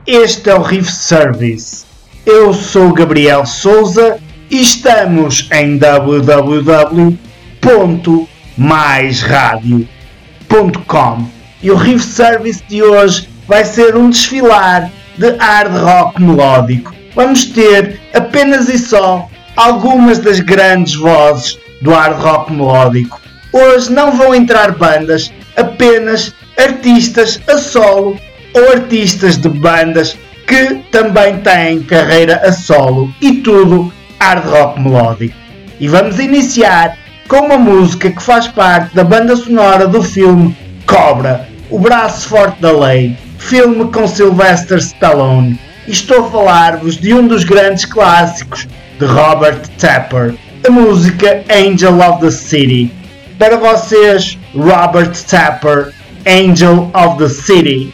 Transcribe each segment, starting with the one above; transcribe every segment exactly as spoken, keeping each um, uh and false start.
Este é o Riff Service. Eu sou o Gabriel Souza e estamos em w w w ponto mais radio ponto com. E o Riff Service de hoje vai ser um desfilar de hard rock melódico. Vamos ter apenas e só algumas das grandes vozes do hard rock melódico. Hoje não vão entrar bandas, apenas artistas a solo ou artistas de bandas que também têm carreira a solo e tudo hard rock melódico. E vamos iniciar com uma música que faz parte da banda sonora do filme Cobra, O Braço Forte da Lei, filme com Sylvester Stallone. E estou a falar-vos de um dos grandes clássicos de Robert Tepper, a música Angel of the City. Para vocês, Robert Tepper, Angel of the City.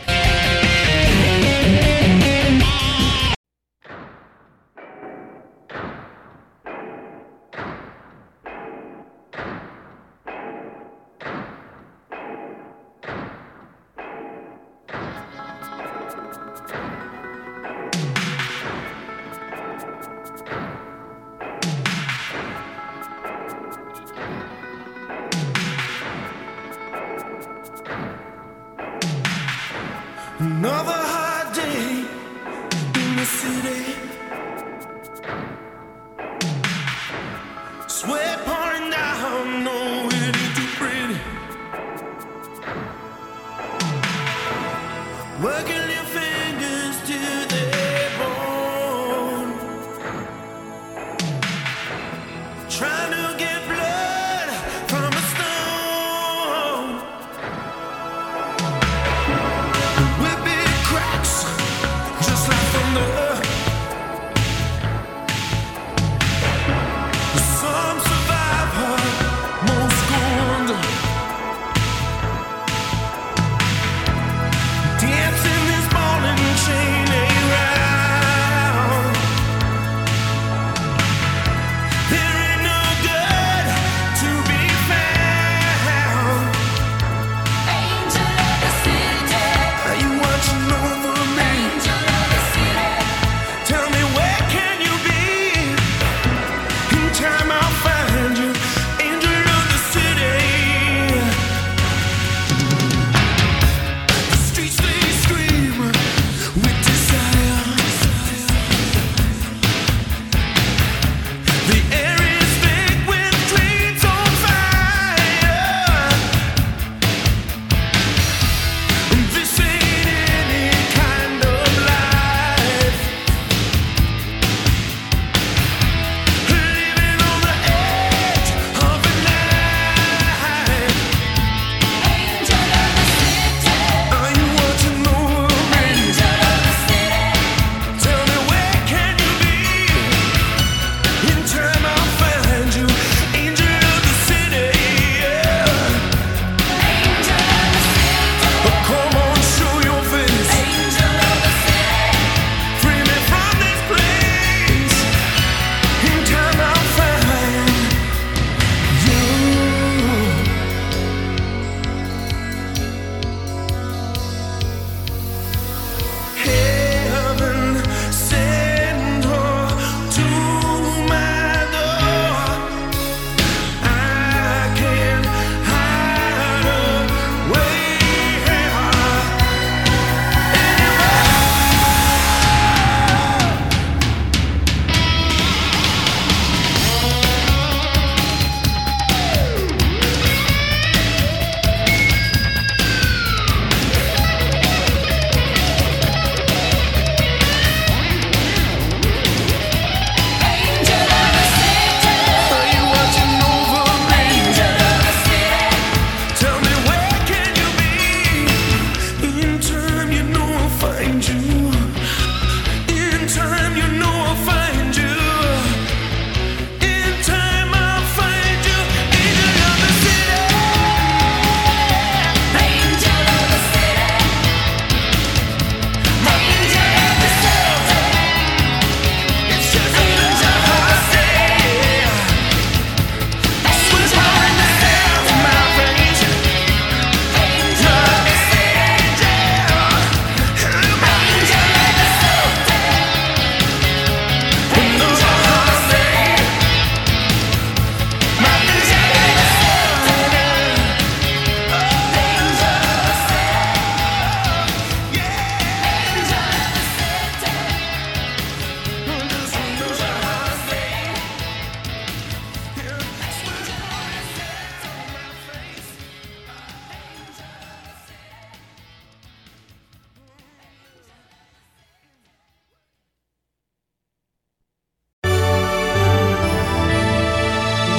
Another hard day in the city, sweat pouring down, no, it ain't too pretty. Working your fingers till they're bone, trying to get blood from a stone. With big cracks, just like thunder. Some survive her, most go under. Dancing this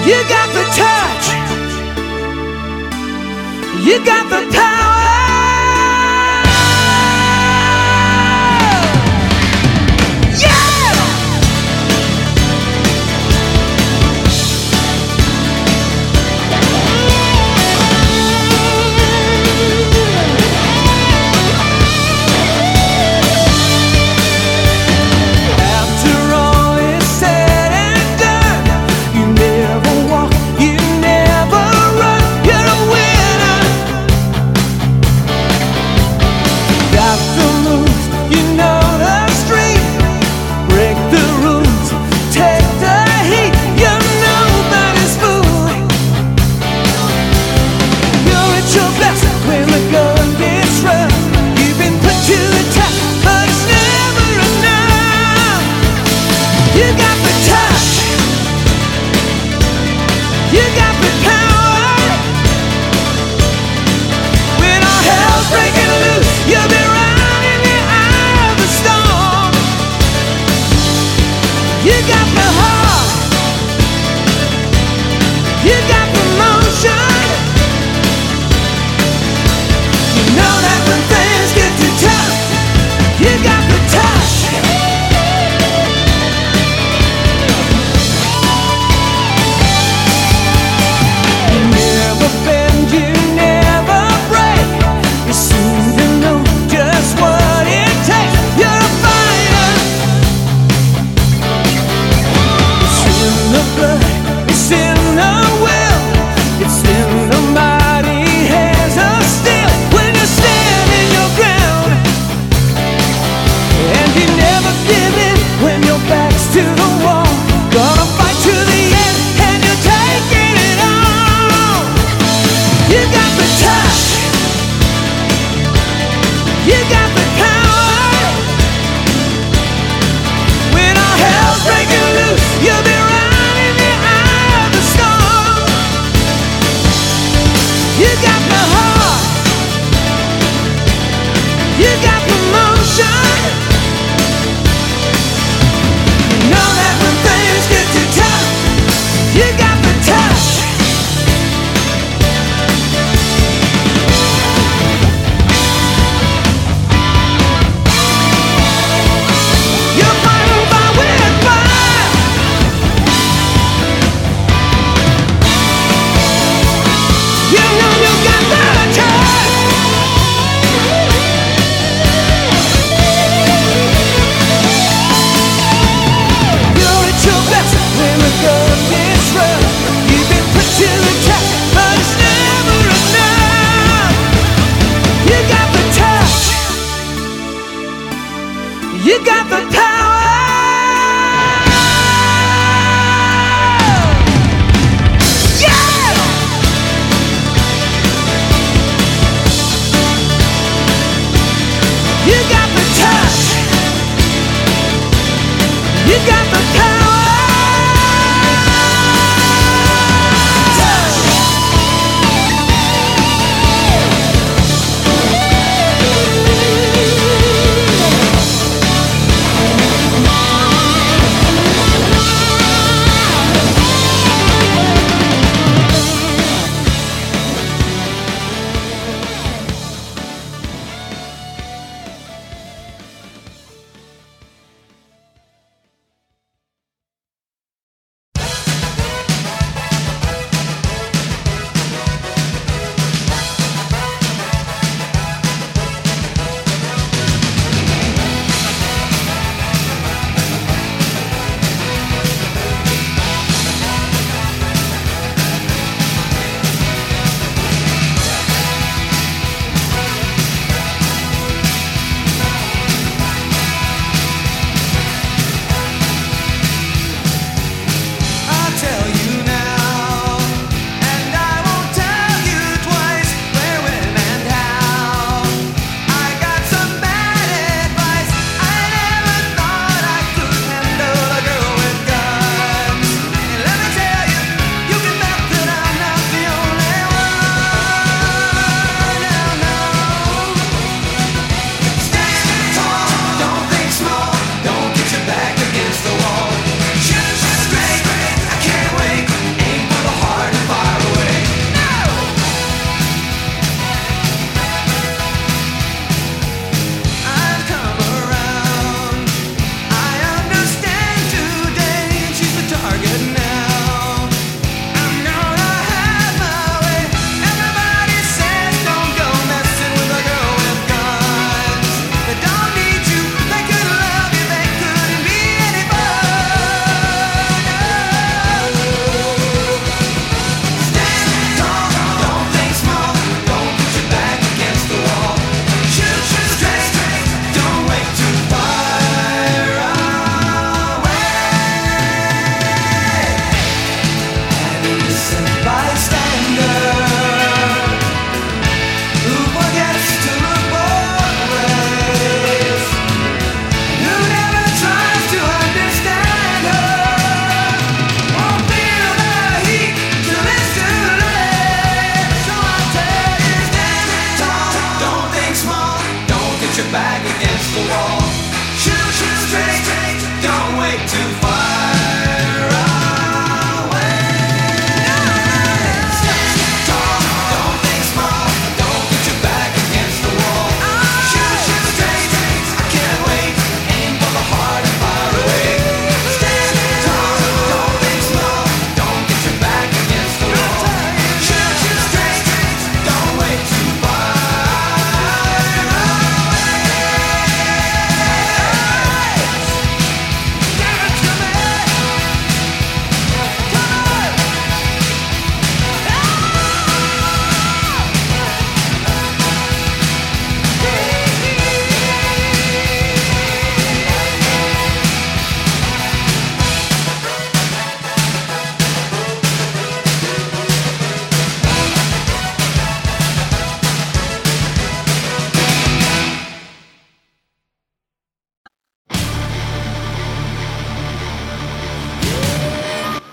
You got the touch. You got the power.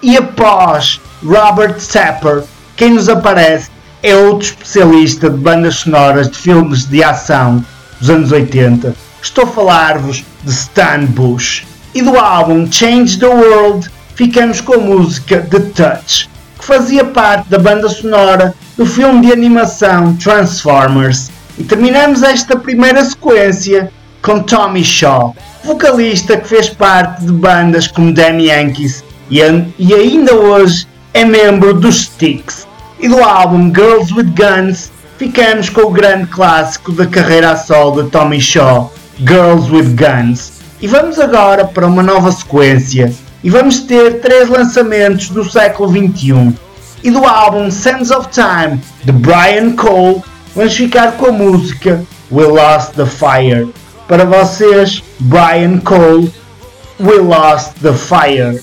E após Robert Sapper, quem nos aparece é outro especialista de bandas sonoras de filmes de ação dos anos oitenta. Estou a falar-vos de Stan Bush. E do álbum Change the World ficamos com a música The Touch, que fazia parte da banda sonora do filme de animação Transformers. E terminamos esta primeira sequência com Tommy Shaw, vocalista que fez parte de bandas como Damn Yankees e, e ainda hoje é membro dos Styx. E do álbum Girls with Guns ficamos com o grande clássico da carreira a solo de Tommy Shaw, Girls with Guns. E vamos agora para uma nova sequência e vamos ter três lançamentos do século vinte e um. E do álbum Sands of Time de Brian Cole vamos ficar com a música We Lost the Fire. Para vocês, Brian Cole, We Lost the Fire.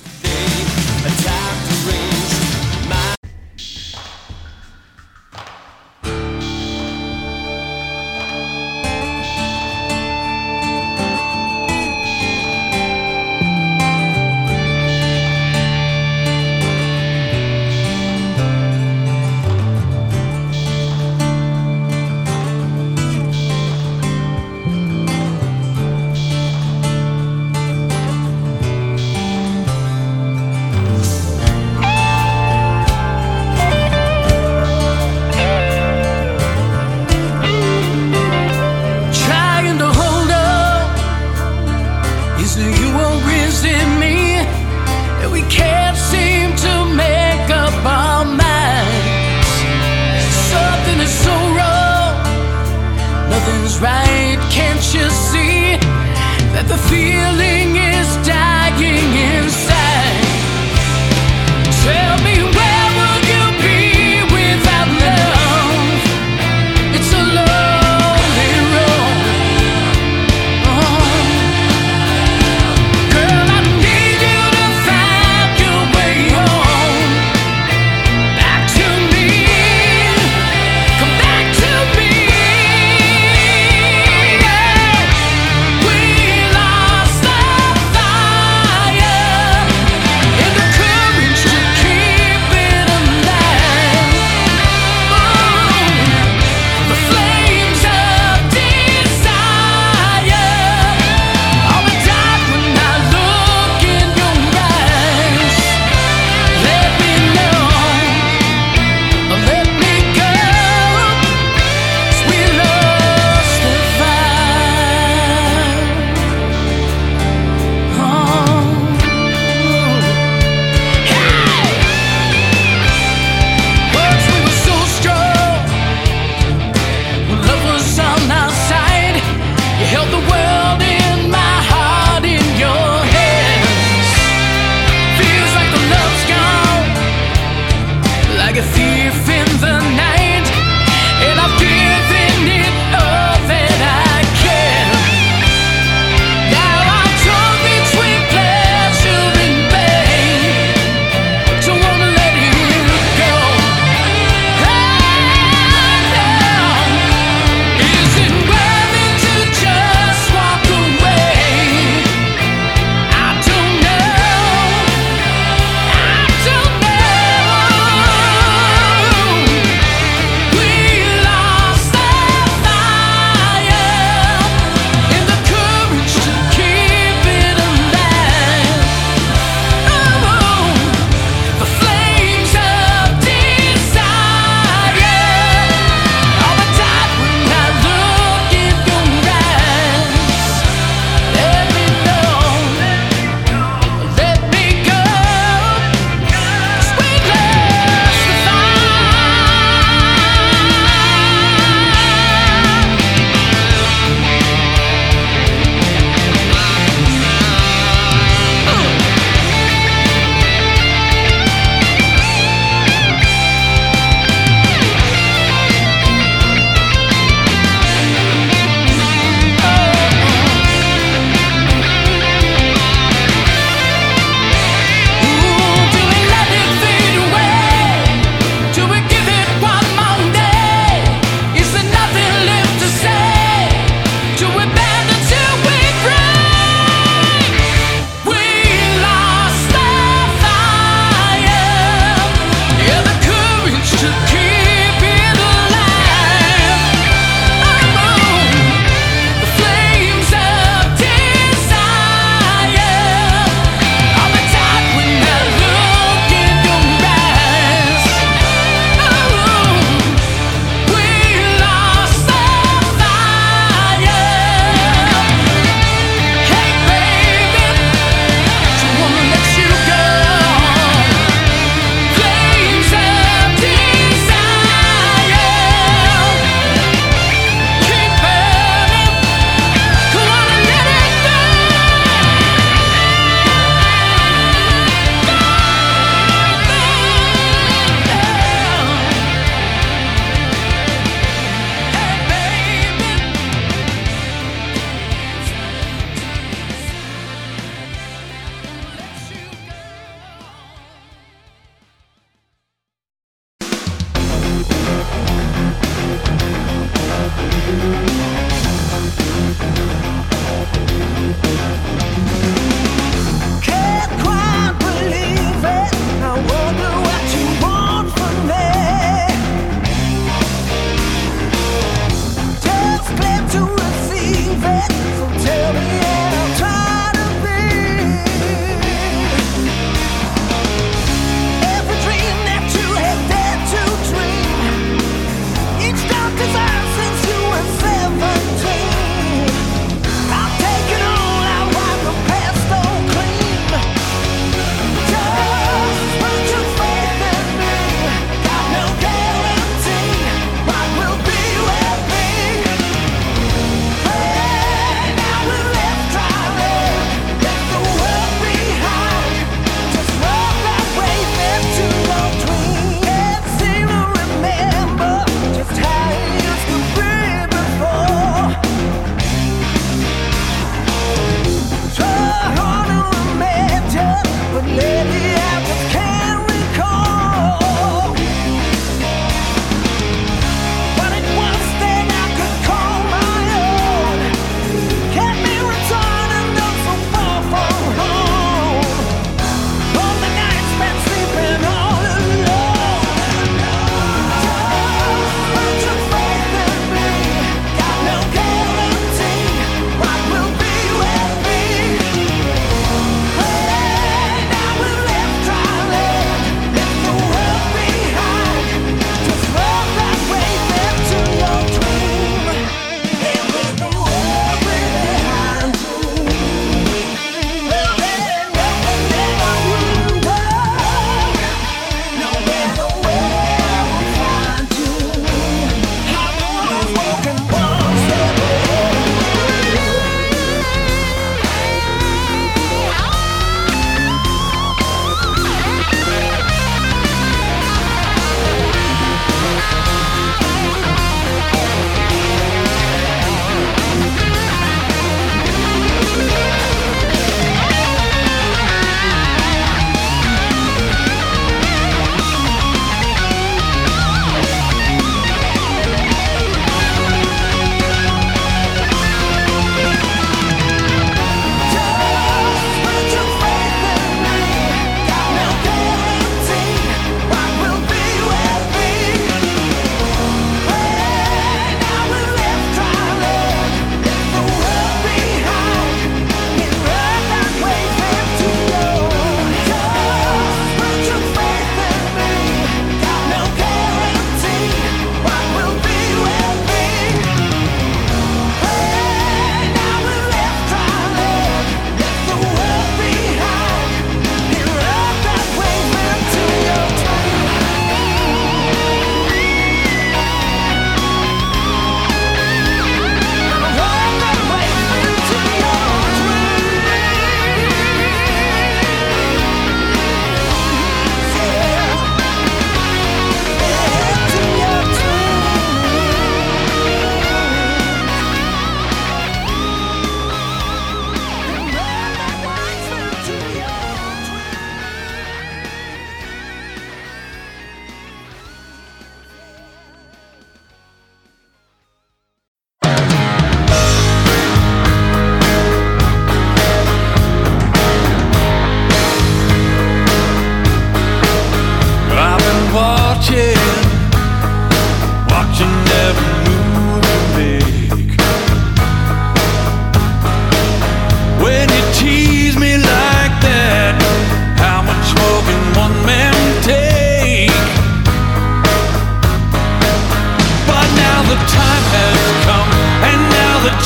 We lost the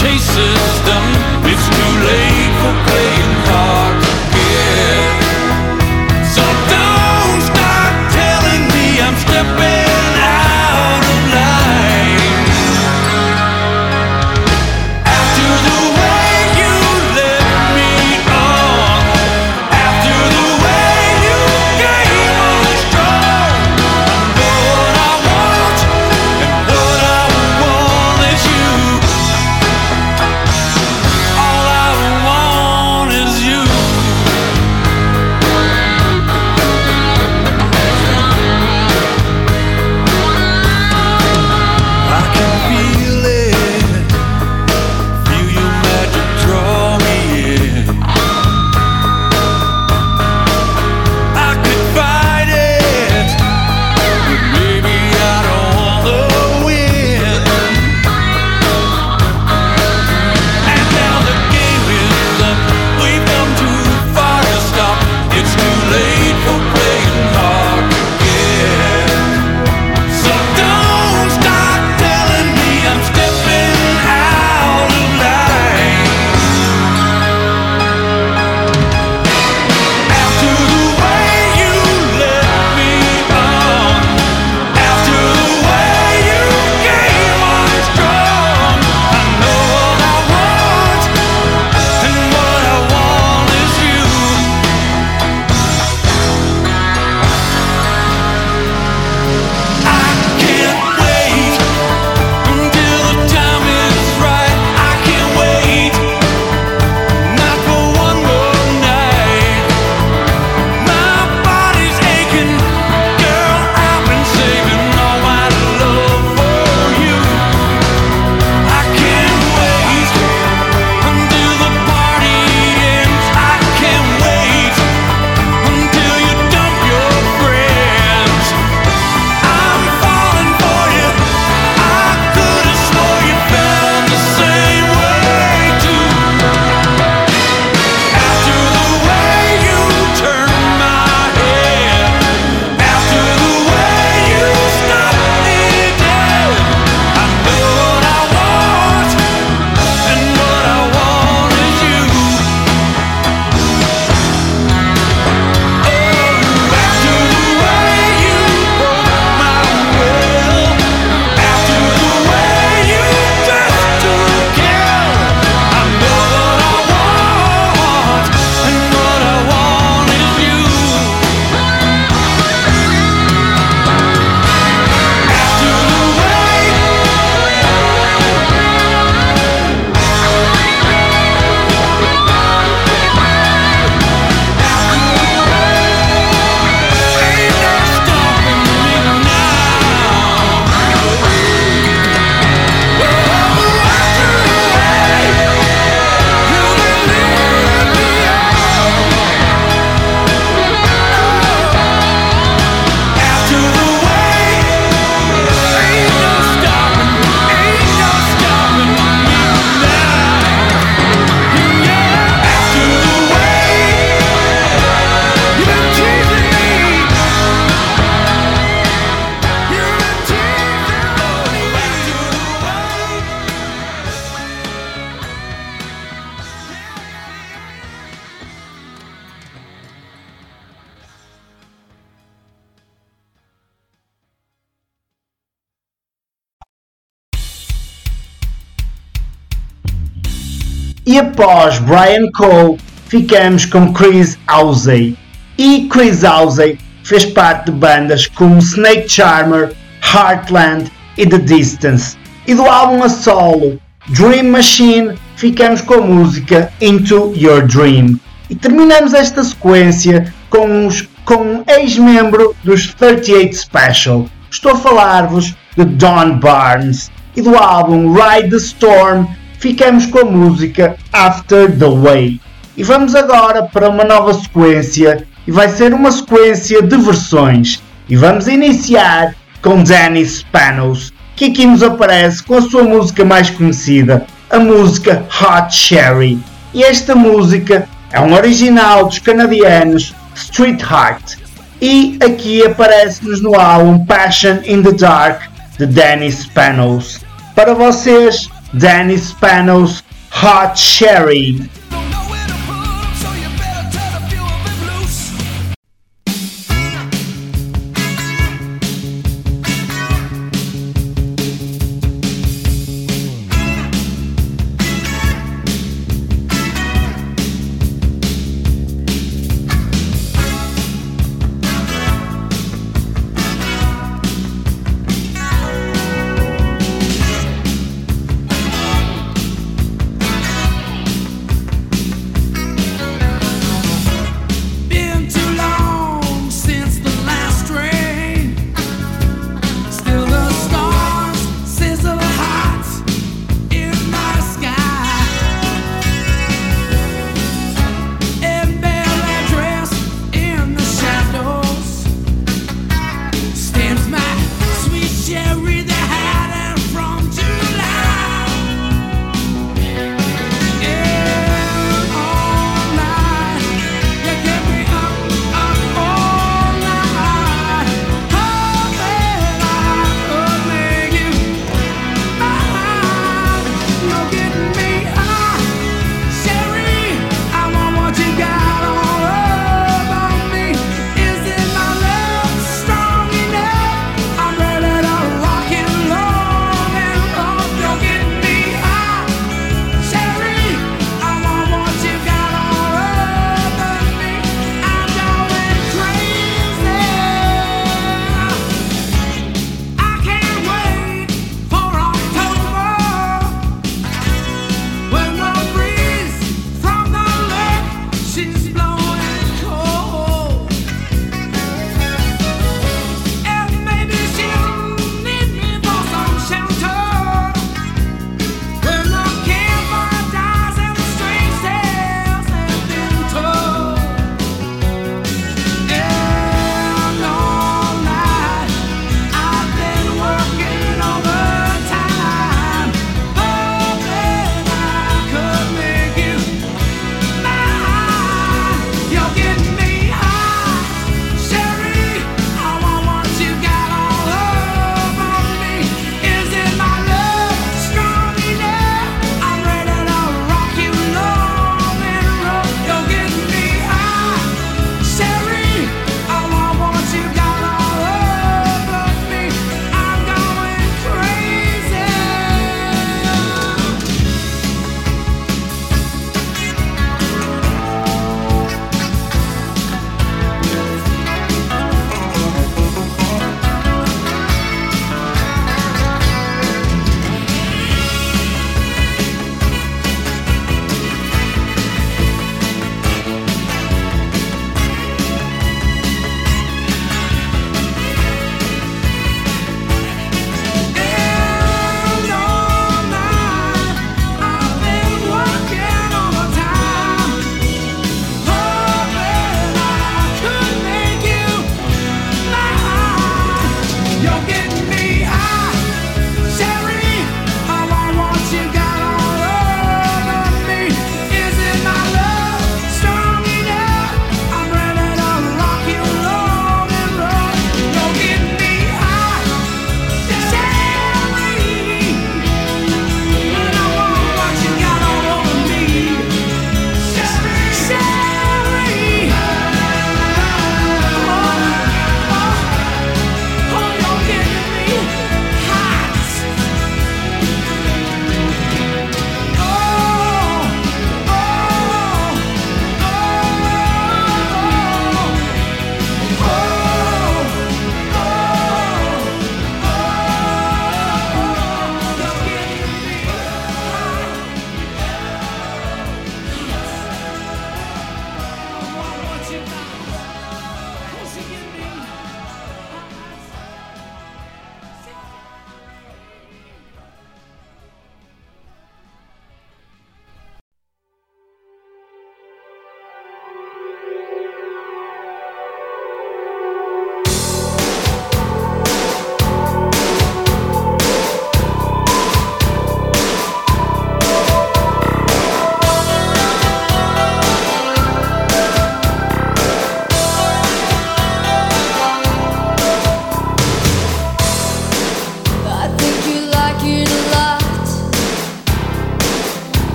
E após Brian Cole, ficamos com Chris Halsey. E Chris Halsey fez parte de bandas como Snake Charmer, Heartland e The Distance. E do álbum a solo Dream Machine, ficamos com a música Into Your Dream. E terminamos esta sequência com, os, com um ex-membro dos thirty eight Special. Estou a falar-vos de Don Barnes. E do álbum Ride the Storm, ficamos com a música After the Way. E vamos agora para uma nova sequência, e vai ser uma sequência de versões. E vamos iniciar com Danny Spanos, que aqui nos aparece com a sua música mais conhecida, a música Hot Cherry. E esta música é um original dos canadianos Street Heart. E aqui aparece-nos no álbum Passion in the Dark, de Danny Spanos. Para vocês, Danny Spanos Hot Cherry.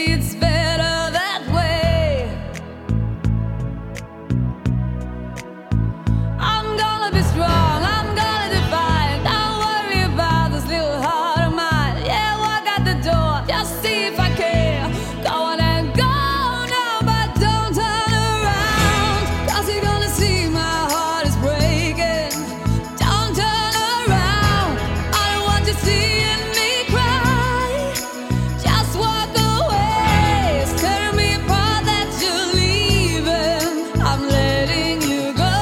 it's better that way. I'm gonna be strong, I'm gonna defy. Don't worry about this little heart of mine. Yeah, walk out the door, just see if I care. Go on and go now, but don't turn around, 'cause you're gonna see my heart is breaking. Don't turn around, I don't want you seeing me cry. Just walk away, it's tearing me apart that you're leaving. I'm letting you go,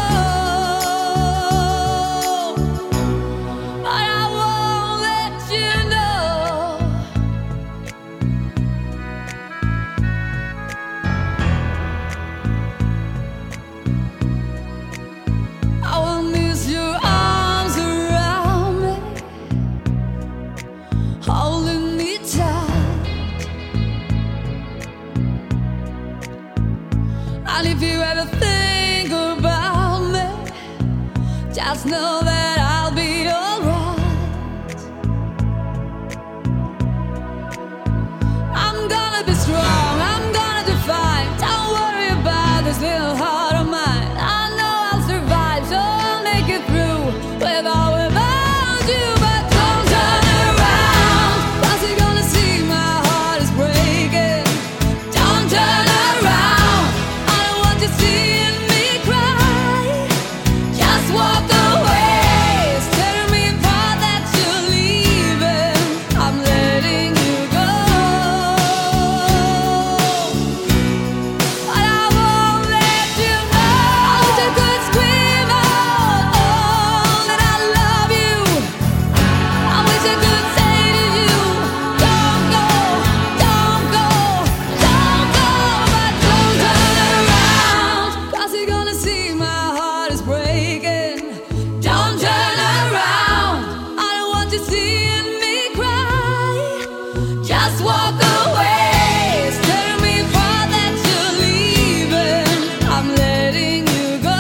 but I won't let you know. I will miss your arms around me, holding me tight. And if you ever think about me, just know that I'll be alright. I'm gonna be strong, I'm gonna defy. Don't worry about this little heart of mine. I know I'll survive, so I'll make it through with or without you. But don't turn around, 'cause you're gonna see my heart is breaking. Don't turn around, I don't want you seeing me cry. Just walk away, it's tearing me apart that you're leaving. I'm letting you go, but I won't let you know. I wish I could scream out all that I love you. I wish I could say to you, don't go, don't go, don't go. But don't turn around, 'cause you're gonna see my heart is breaking. Don't turn around, I don't want you seeing me cry. Just walk away, it's tearing me apart that you're leaving. I'm letting you go,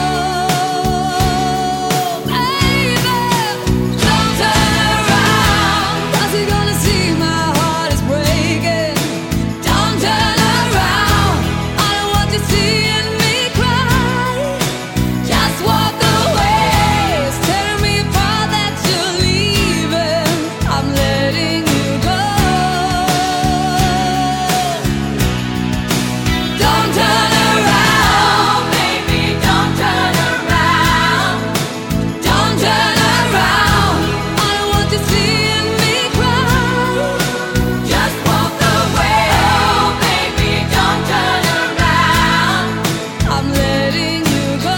baby. Don't turn around, 'cause you're gonna see my heart is breaking. Don't turn around, I don't want you seeing me cry. Just walk away, it's tearing me apart that you're leaving. I'm letting you go. Don't turn around, baby, don't turn around. Don't turn around, I don't want you seeing me cry. Just walk away, oh baby, don't turn around. I'm letting you go.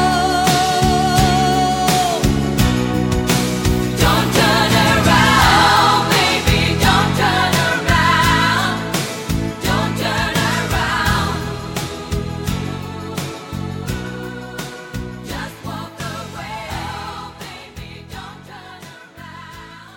Don't turn around, baby, don't turn around. Don't turn around. Just walk away, oh baby, don't turn around.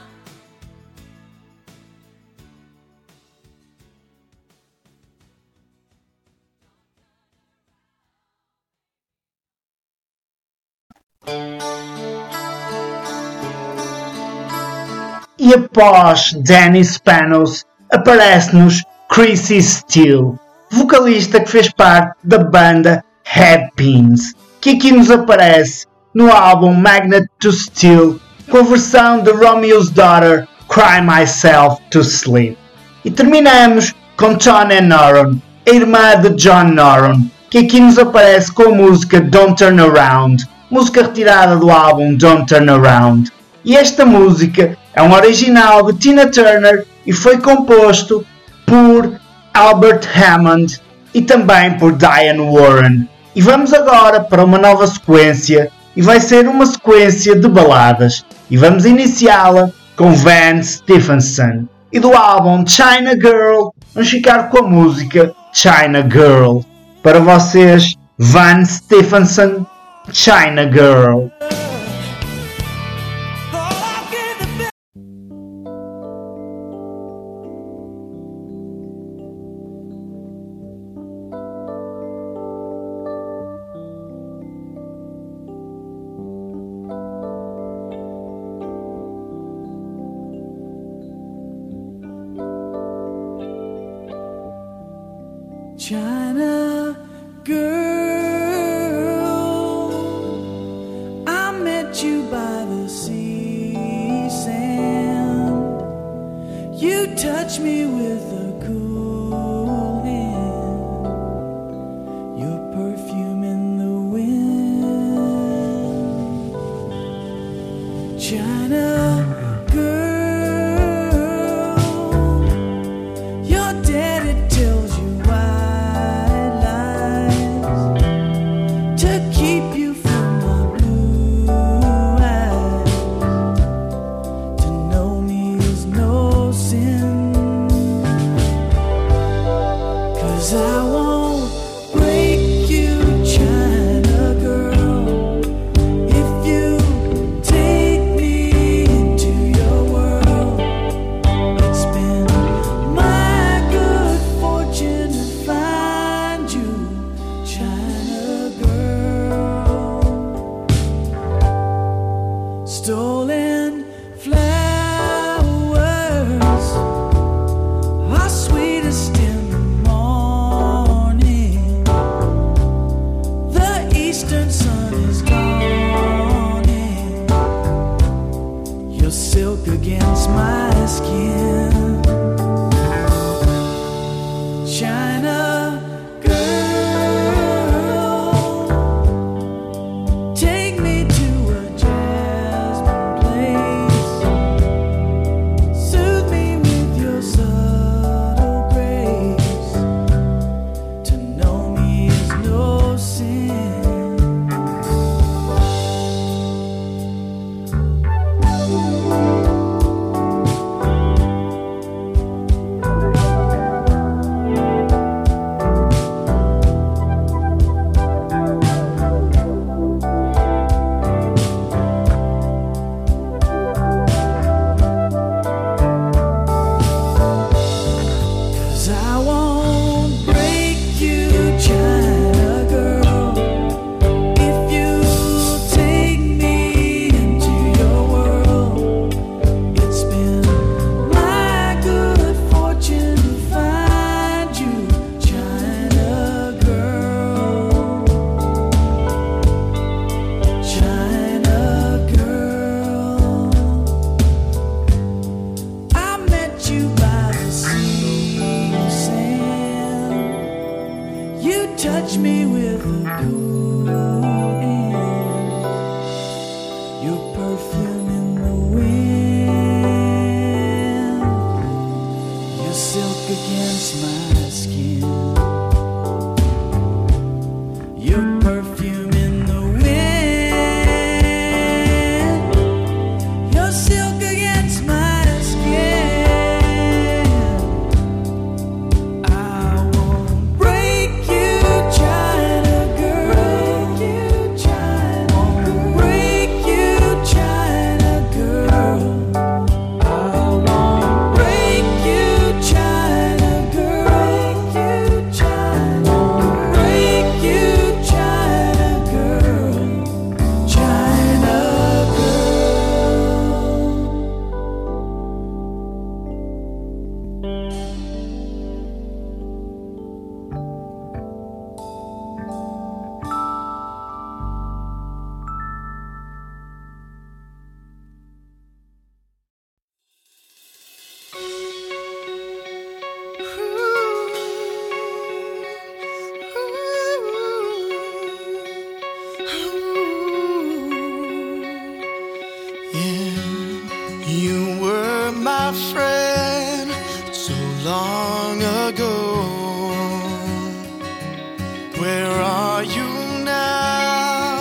E após Danny Spanos, aparece-nos Chrissy Steele, vocalista que fez parte da banda Headpins, que aqui nos aparece no álbum Magnet to Steel, com a versão de Romeo's Daughter, Cry Myself to Sleep. E terminamos com Tony Noron, a irmã de John Noron, que aqui nos aparece com a música Don't Turn Around, música retirada do álbum Don't Turn Around. E esta música é um original de Tina Turner e foi composto por Albert Hammond e também por Diane Warren. E vamos agora para uma nova sequência, e vai ser uma sequência de baladas. E vamos iniciá-la com Van Stephenson. E do álbum China Girl, vamos ficar com a música China Girl. Para vocês, Van Stephenson, China Girl. China girl, I met you by the sea sand. You touched me with a cool hand, your perfume in the wind. China girl, your daddy tells you white lies to keep you from my blue eyes. To know me is no sin, 'cause I won't break you, China girl, if you take me into your world. It's been my good fortune to find you, China girl. Stolen flowers are sweetest in the morning. The eastern sun is dawning, your silk against my skin. China girl, take me to a jasmine place. Soothe me with your subtle grace. To know me is no sin. Cause I won't break you, China girl, if you take me into your world. It's been my good fortune to find you, China girl. China girl, I met you by the sea sand. You touched me with a cool hand, your perfume in the wind, your silk against my skin, your perfume in the wind, your silk against my skin. I won't break you, China girl. Won't break you, China girl. I won't break you, China girl. Won't break you, China girl. China girl. You were my friend so long ago. Where are you now?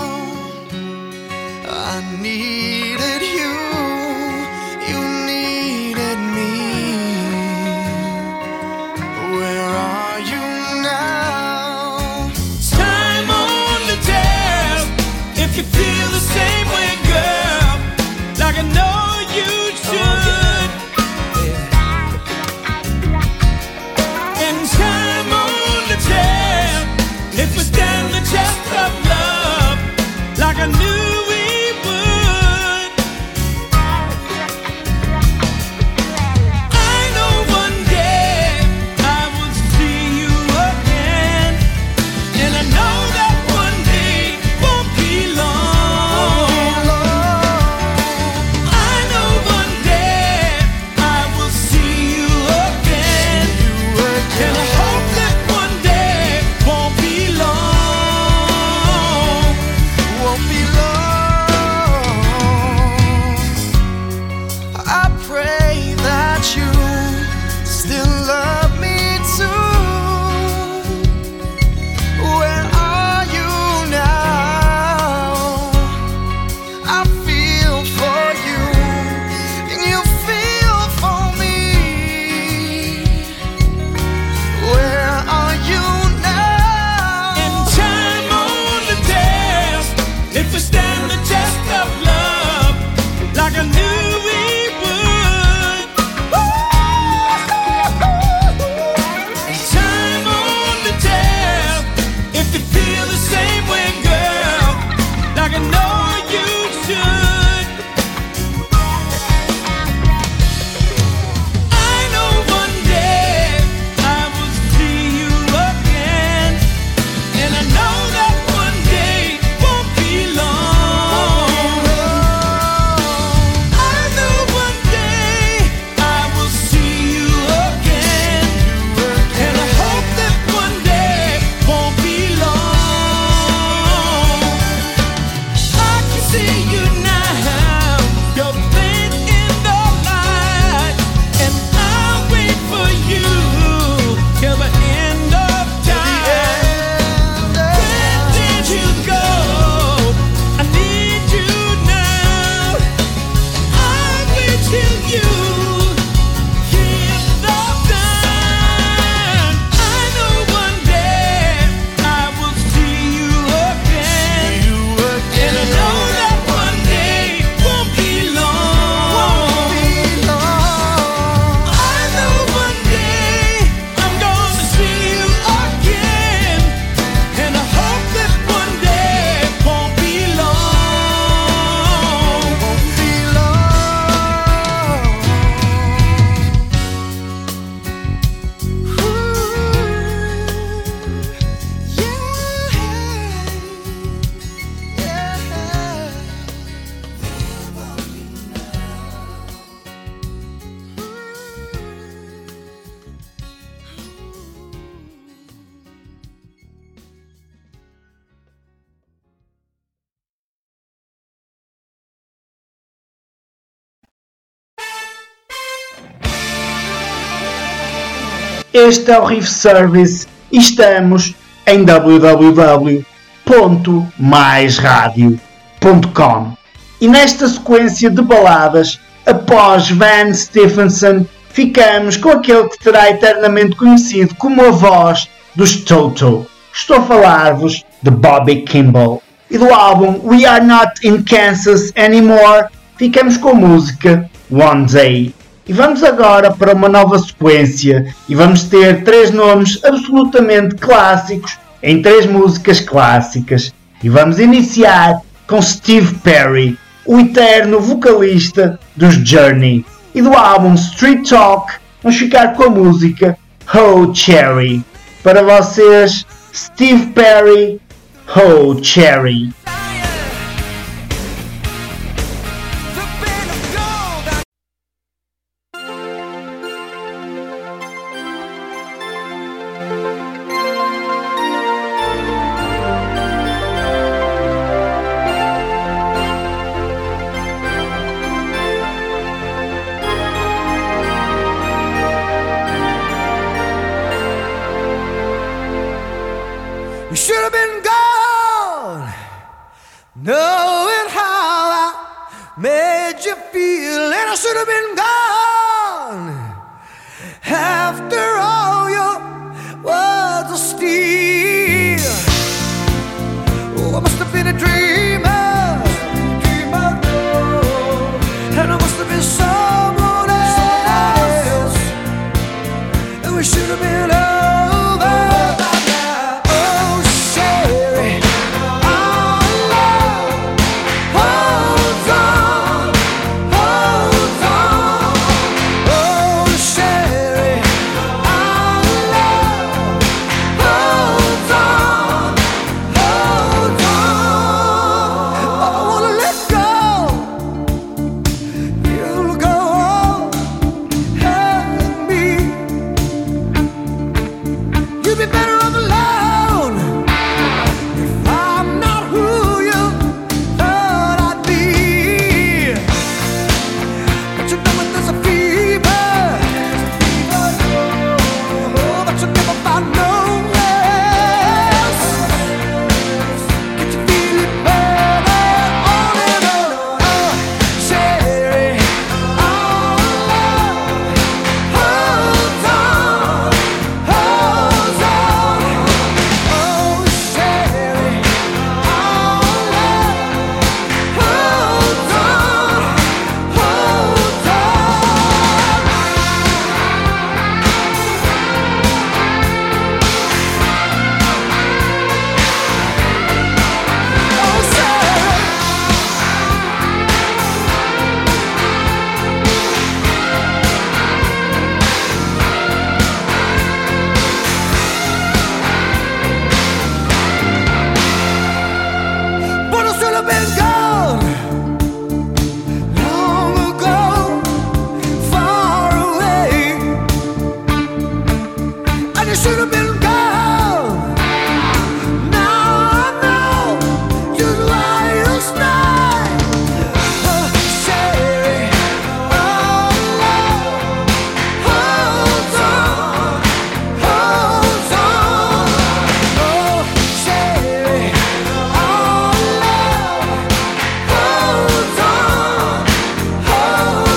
I needed you, you needed me. Where are you now? Time on the tell if you feel the same way, girl, like I know you should. And time on the tell if we stand the test of love, like I knew we would. I know one day I will see you again. Este é o Riff Service e estamos em w w w ponto mais rádio ponto com. E nesta sequência de baladas, após Van Stephenson, ficamos com aquele que terá eternamente conhecido como a voz dos Toto. Estou a falar-vos de Bobby Kimball. E do álbum We Are Not in Kansas Anymore, ficamos com a música One Day. E vamos agora para uma nova sequência e vamos ter três nomes absolutamente clássicos em três músicas clássicas. E vamos iniciar com Steve Perry, o eterno vocalista dos Journey. E do álbum Street Talk, vamos ficar com a música Oh Cherry. Para vocês, Steve Perry, Oh Cherry. You should have been gone, knowing how I made you feel, and I should have been gone after all your words of steel. Oh, I must have been a dreamer, dreamer, and I must have been someone else, and we should have been over.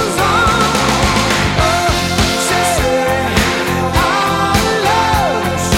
Our love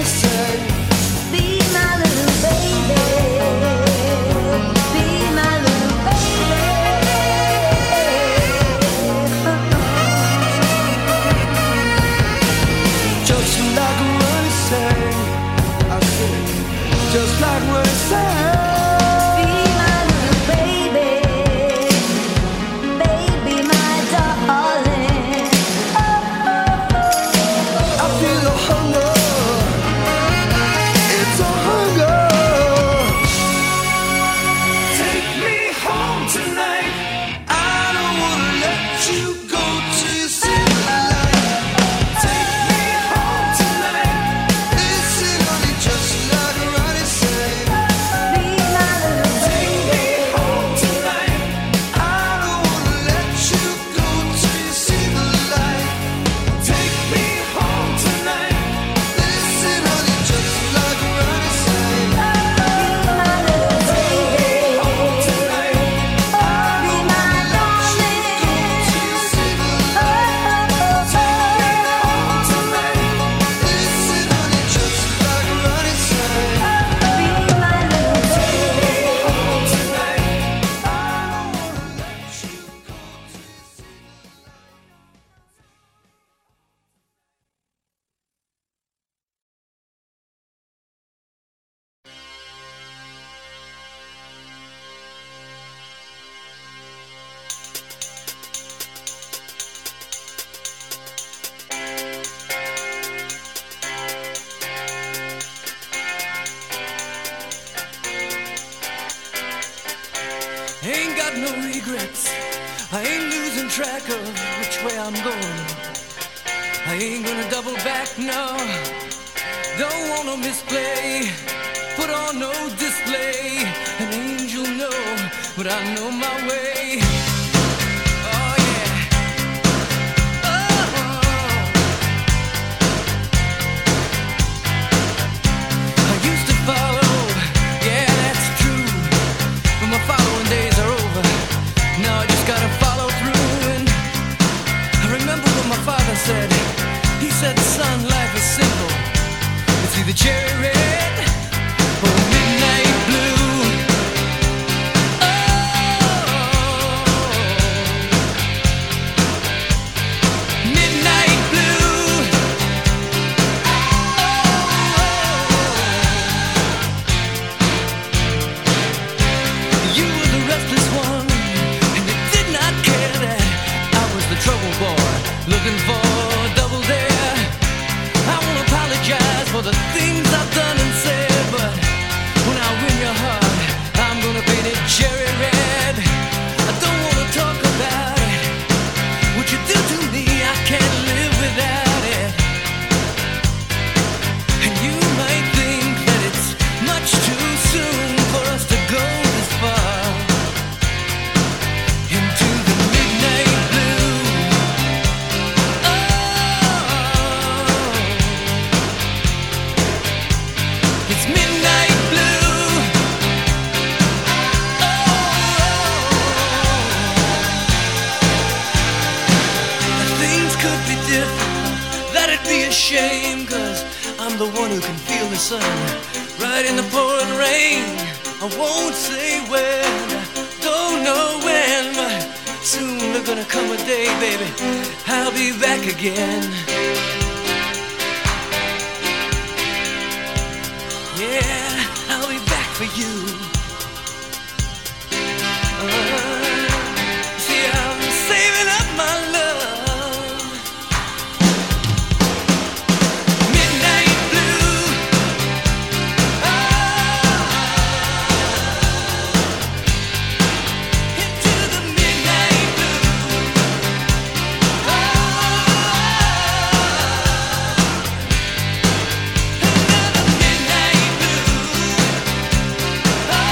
Ain't got no regrets. I ain't losing track of which way I'm going. I ain't gonna double back, no. Don't wanna misplay. Put on no display. An angel, no, but I know my way. Oh yeah. Oh. I used to follow. Yeah, that's true. But my following days are over. Now I just gotta follow through. And I remember what my father said. He said, son, life is simple. It's either cherry red or midnight blue. Oh, midnight blue. Oh, you were the restless one, and you did not care that I was the trouble boy, looking for double dare. I won't apologize for the things I've done and said, but when I win your heart, I'm gonna paint it cherry red. I don't wanna talk about it. What you do to me, I can't live without it. And you might think that it's much too soon for us to go this far into the midnight blue. It's midnight blue. Oh, things could be different. That'd be a shame, 'cause I'm the one who can feel the sun right in the pouring rain. I won't say when, don't know when, but soon there's gonna come a day, baby, I'll be back again. Yeah, I'll be back for you. Uh, see, I'm saving up my love. Midnight blue. Oh, into the midnight blue. Oh, another midnight blue. Oh,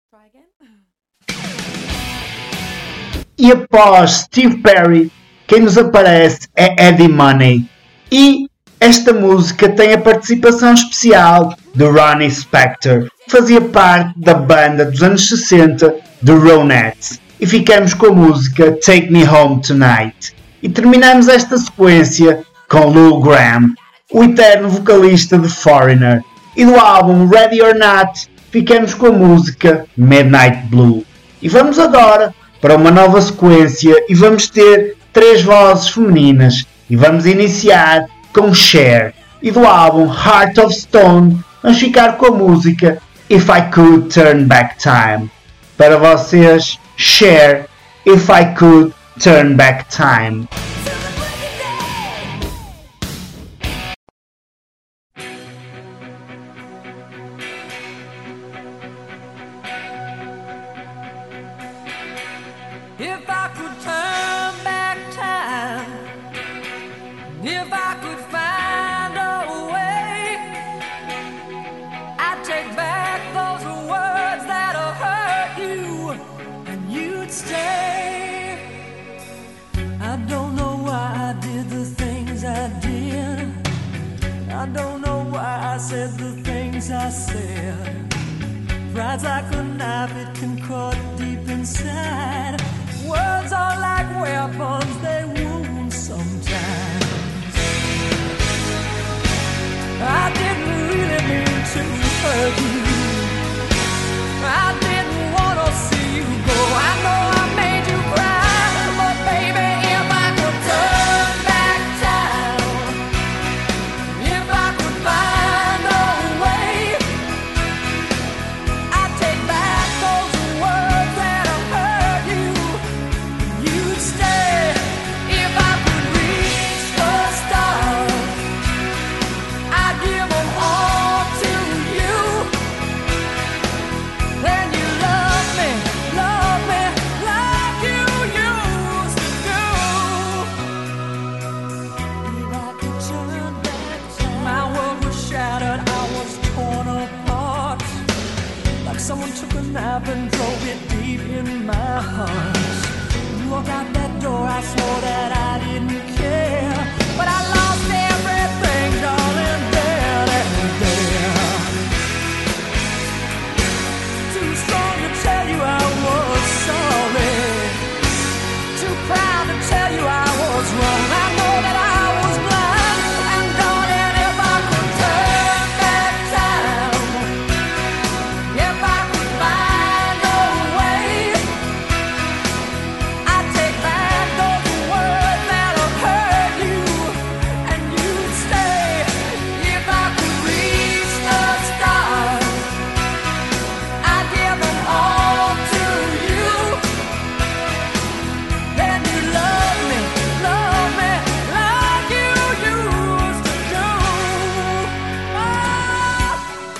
Try again. E após Steve Perry, quem nos aparece é Eddie Money. E esta música tem a participação especial de Ronnie Spector, que fazia parte da banda dos anos sessenta The Ronettes. E ficamos com a música Take Me Home Tonight. E terminamos esta sequência com Lou Gramm, o eterno vocalista de Foreigner. E do álbum Ready or Not, ficamos com a música Midnight Blue. E vamos agora para uma nova sequência e vamos ter três vozes femininas. E vamos iniciar com Cher. E do álbum Heart of Stone, vamos ficar com a música If I Could Turn Back Time. Para vocês, Cher, If I Could Turn Back Time. If I could turn back time, if I could find a way, I'd take back those words that have hurt you, and you'd stay. I don't know why I did the things I did. I don't know why I said the things I said. Pride's like a knife, it can cut deep inside. Words are like weapons, they wound sometimes. I didn't really mean to hurt you. I didn't want to see you go. I know I made you cry, but baby, if I could turn back time, if I could find a way, I'd take back those words that have hurt you. You'd stay. If I could reach the stars, I'd give them all to you. Then you love me, love me like you used to do. If I could turn back time, my world was shattered, I was torn apart. Like someone took a knife and drove it deep in my heart. You walked out that door, I swore that I didn't care, but I lost everything, darling, there and there. Too strong to tell you I was sorry, too proud to tell you I was wrong. I know that I was blind, and darling, if I could turn back time, if I could find a way, I'd take back those words that have hurt you, and you'd stay. If I could reach the stars, I'd give them all to you. Then you love me, love me like you used to do. Oh.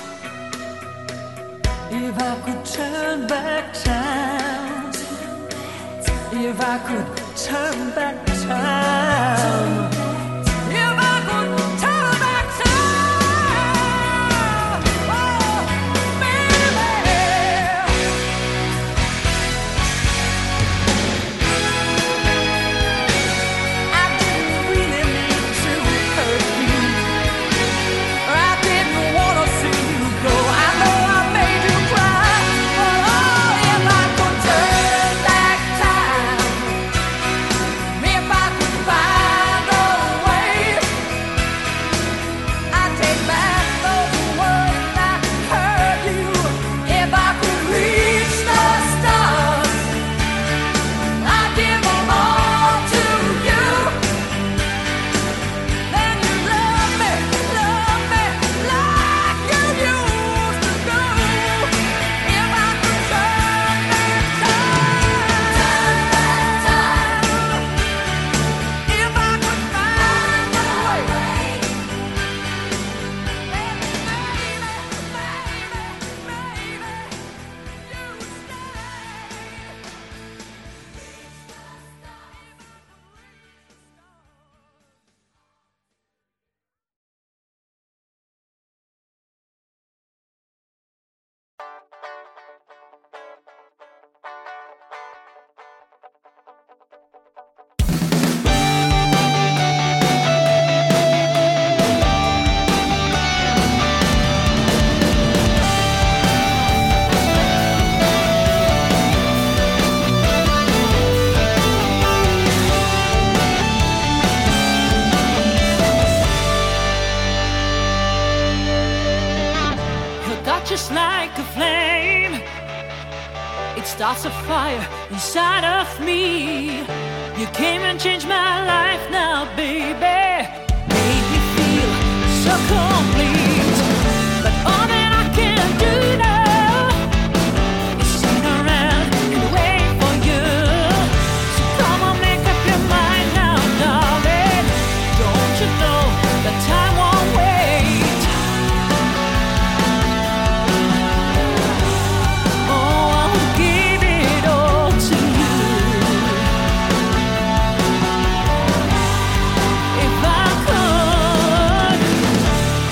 If I could turn back time, if I could turn back time, if I could turn back time, oh, baby. I didn't really mean to hurt you. I didn't want to see you go. I know I made you cry, but oh, if I could turn back time, if I could find a starts a fire inside of me. You came and changed my life now, baby. Made me feel so complete. But all that I can do now is sit around and wait for you. So come on, make up your mind now, darling. Don't you know that time won't wait? Oh, I would give it all to you if I could.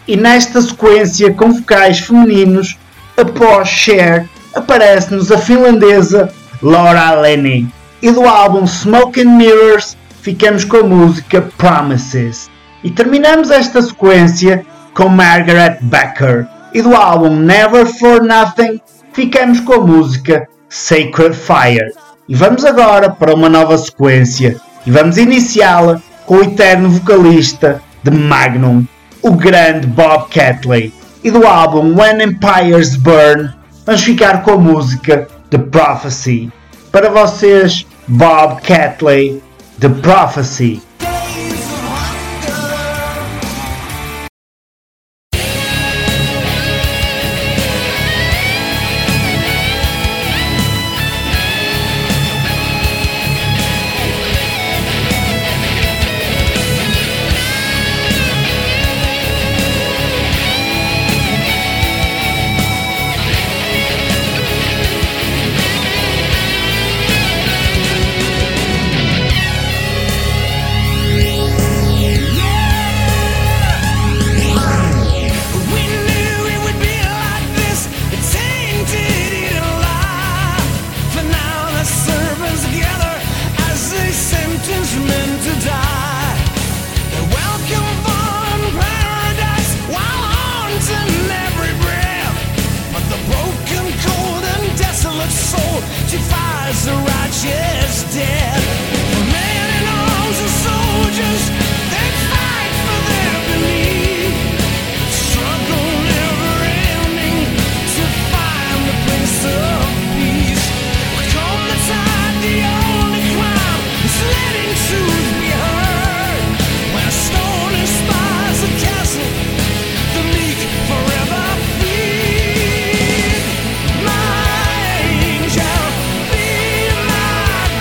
E nesta sequência com vocais femininos, após Cher, aparece-nos a finlandesa Laura Lenny. E do álbum Smoke and Mirrors ficamos com a música Promises. E terminamos esta sequência com Margaret Becker. E do álbum Never For Nothing ficamos com a música Sacred Fire. E vamos agora para uma nova sequência e vamos iniciá-la com o eterno vocalista de Magnum, o grande Bob Catley. E do álbum When Empires Burn vamos ficar com a música The Prophecy. Para vocês, Bob Catley, The Prophecy. My angel, be my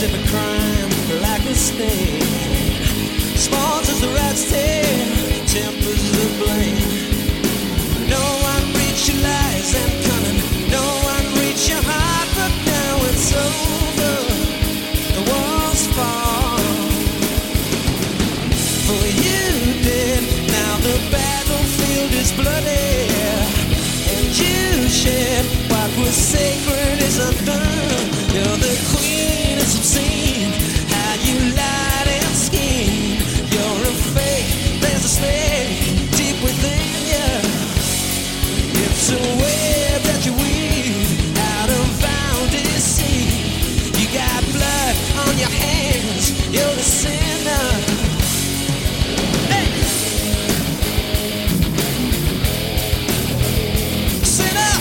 Lives every crime like a stain. Sponsors the rat's tail, tempers the blame. No one reach your lies and cunning. No one reach your heart, but now it's over. The walls fall for you did. Now the battlefield is bloody, and you shed what was sacred is undone. You're the queen of obscene. How you lied and schemed. You're a fake. There's a snake deep within you. It's a web that you weave out of found deceit. You got blood on your hands. You're the sinner. Hey! Sinner!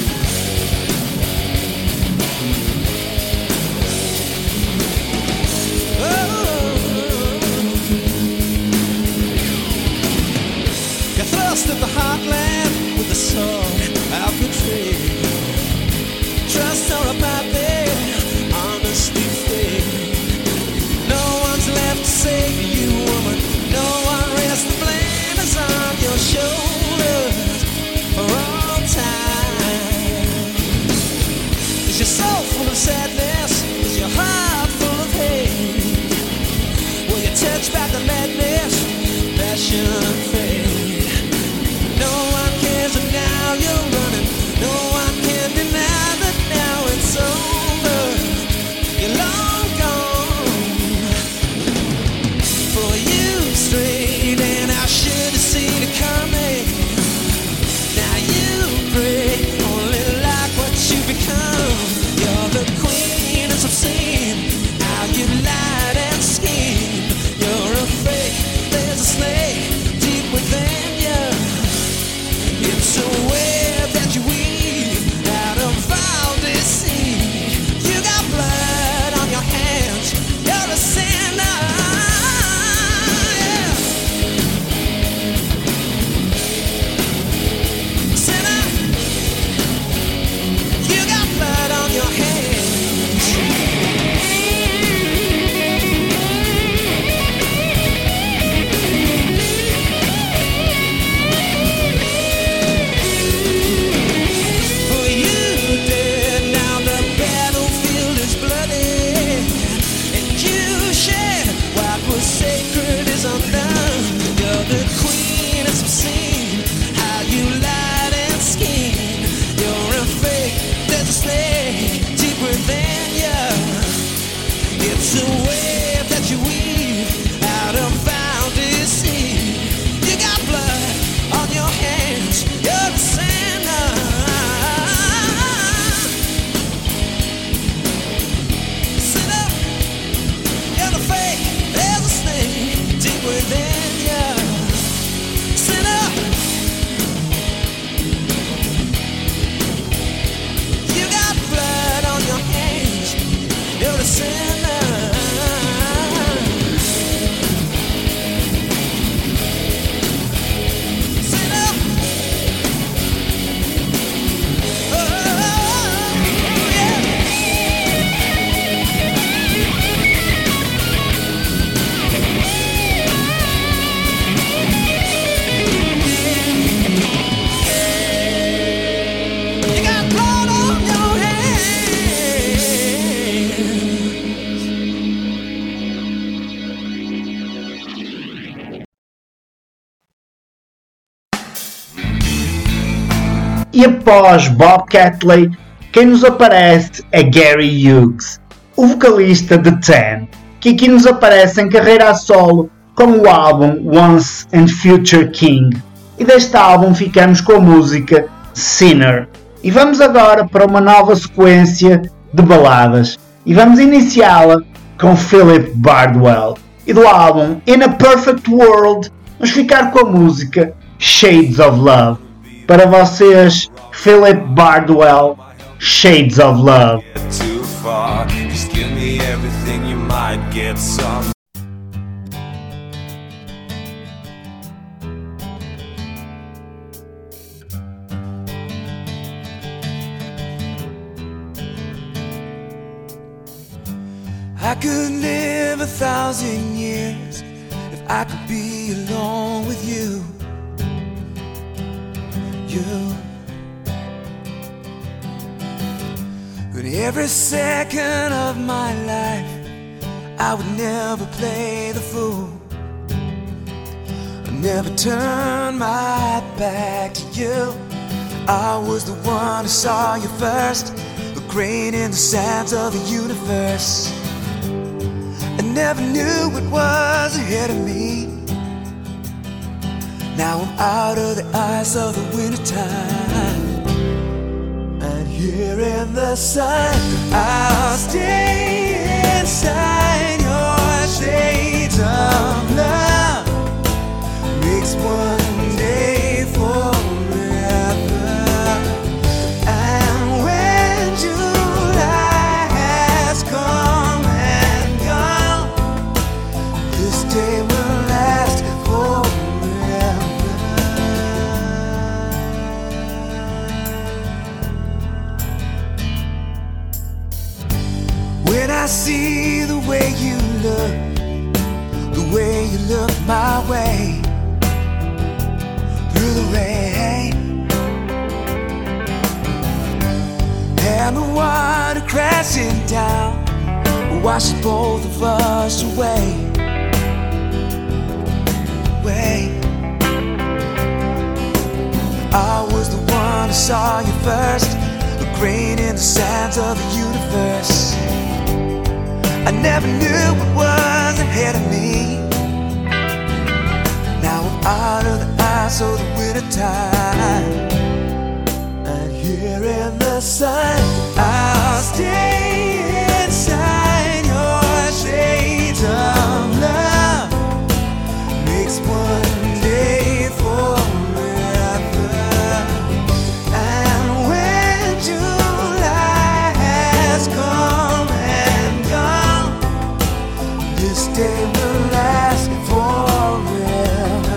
You're thrust at the heartland with the sword of betrayal. Trust or apathy, honesty fade. No one's left to save you, woman. No one rests the blame is on your shoulders for all time. Is your soul full of sadness? Is your heart full of hate? Will you touch back the madness, passion and fate? No one cares and now you're running. No one can deny that now it's over. You're long gone. For you straight, and I should have seen it coming. Now you pray, only like what you become. You're the queen of obscene. How you lied and schemed. You're a fake. There's a snake deep within you. It's a web that you weave out of foul deceit. You got blood on your hands. You're a sinner. Yeah. Sinner. You got blood on your hands. For you did. Now the battlefield is bloody, and you shed what was sacred is undone. You're the queen of obscene. How you lied and schemed. You're a fake. There's a snake deep within you. It's a web that you weave out of found deceit. You got blood on your hands. You're a sinner. Sinner. You're the fake. There's a snake deep within you. Sinner. You got blood on your hands. You're a sinner. Sinner. Oh, yeah. You got blood on your hands. E após Bob Catley, quem nos aparece é Gary Hughes, o vocalista de Ten, que aqui nos aparece em carreira a solo com o álbum Once and Future King. E deste álbum ficamos com a música Sinner. E vamos agora para uma nova sequência de baladas. E vamos iniciá-la com Philip Bardwell. E do álbum In a Perfect World, vamos ficar com a música Shades of Love. Para vocês, Philip Bardwell, Shades of Love. Too far, just give me everything, you might get some. I could live a thousand years if I could be alone with you. You. But every second of my life I would never play the fool. I'd never turn my back to you. I was the one who saw you first, the grain in the sands of the universe. I never knew what was ahead of me. Now I'm out of the ice of the wintertime, and here in the sun I'll stay inside your shades of love. Makes one day forever. And when July has come and gone, this day will last forever. When I see the way you look, the way you look my way, through the rain, and the water crashing down washes both of us away, away. I was the one who saw you first, the grain in the sands of the universe. I never knew what was ahead of me. Now I'm out of the ice of the winter time, and here in the sun I'll stay inside your shades of love. Makes one day forever. And when July has come and gone, this day will last forever.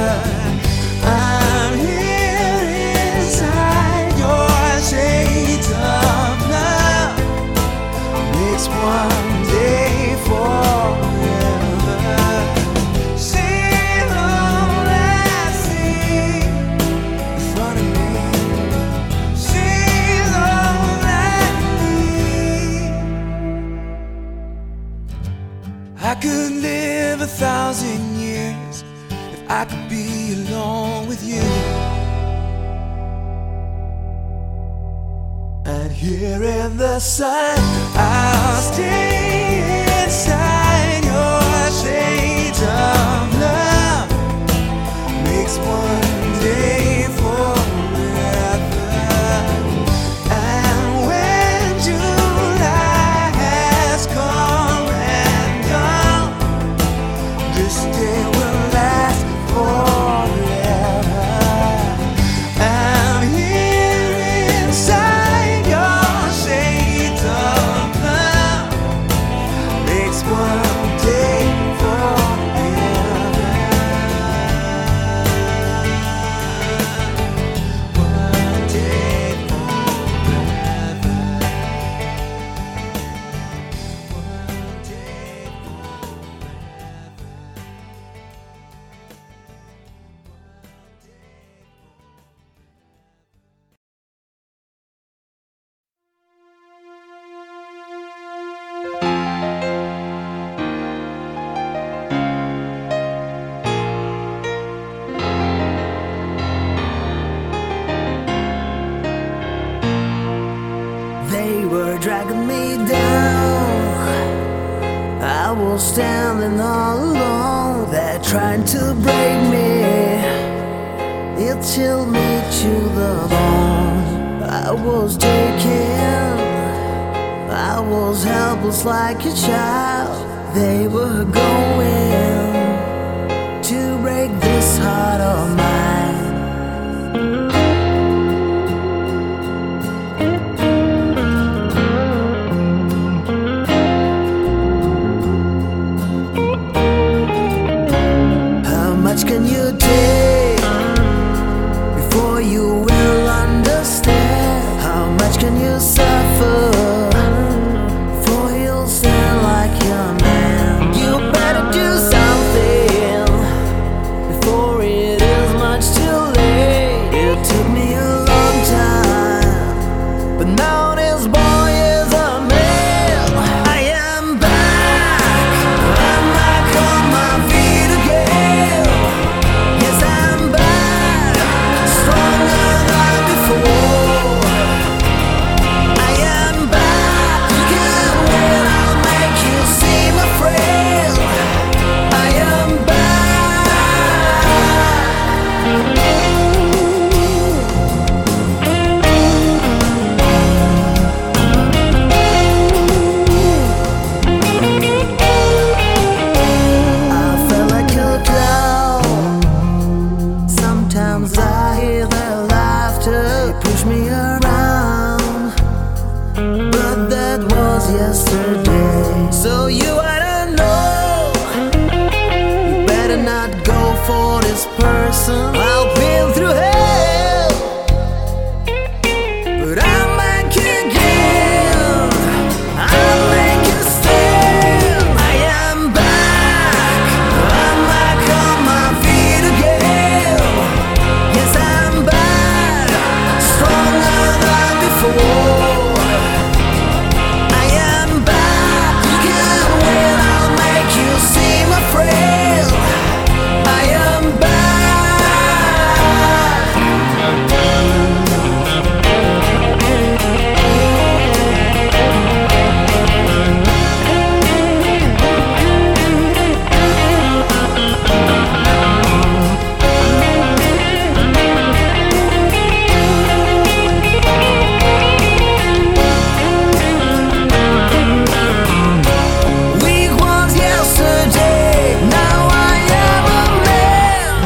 I'm here inside your shades of love. Makes one day forever. Sail on that sea in front of me. Sail on that sea. I could live a thousand years if I could be alone with you. And here in the sun I'll stay inside your shades of love. Makes one day forever. And when July has come and gone, this day will last forever. I'm here inside your shades of love. Makes one day forever. One day forever. One day forever. They were dragging me down. I was standing all alone. They're trying to break me. It chilled me to the bone. I was taken. I was helpless like a child. They were going to break this heart of mine. How much can you take before you will understand? How much can you suffer before you'll stand like you're listen. I've been through hell, but I'm back again. I'll make a stand. I am back. I'm back on my feet again. Yes, I'm back, stronger than before. I am back. You can win. I'll make you see my friend. I am back. Week was yesterday, now I am a man.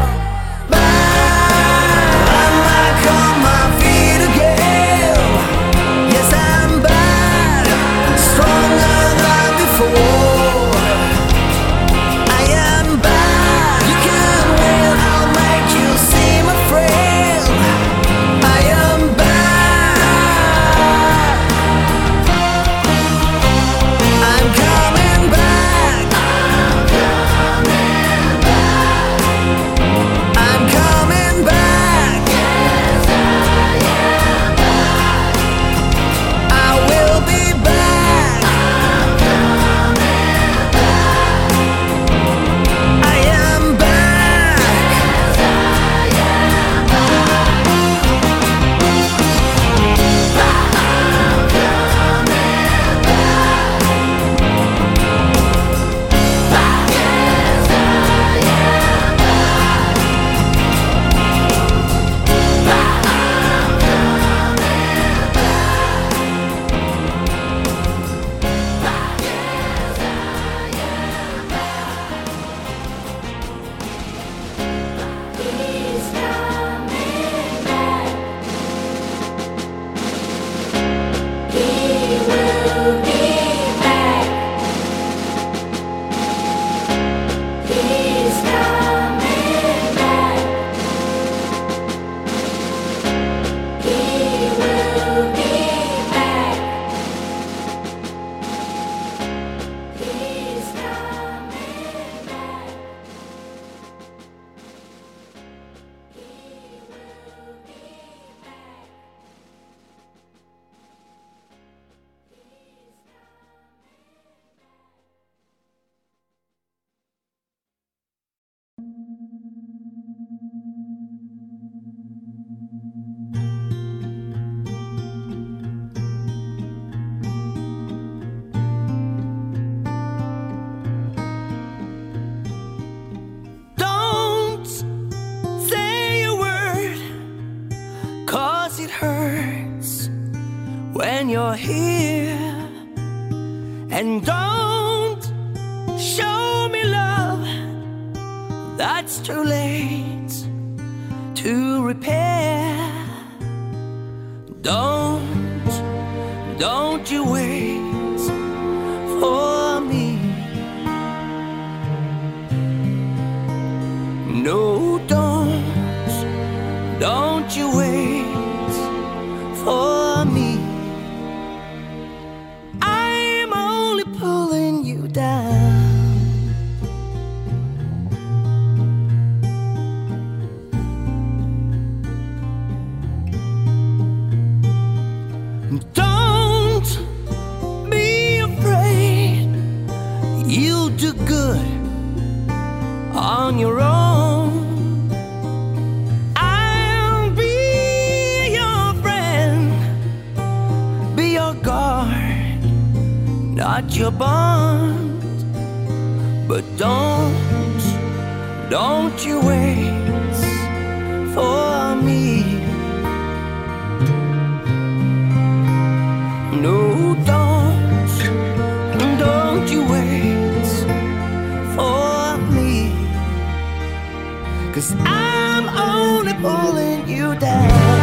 Back, I'm back on my feet again. Yes, I'm back, stronger than before. I am back. You can win. I'll make you see my friend. I am back. I'm coming back. I'm coming back. I will be back. I am back. Don't say a word, 'cause it hurts when you're here. And don't show me love that's too late to repair. Don't, don't you wait for me. No, don't, don't you wait for me. I'm only pulling you down. Don't be afraid, you'll do good on your own. I'll be your friend, be your guard, not your bond. But don't, don't you wait for me. No, don't, don't you wait for me. 'Cause I'm only pulling you down.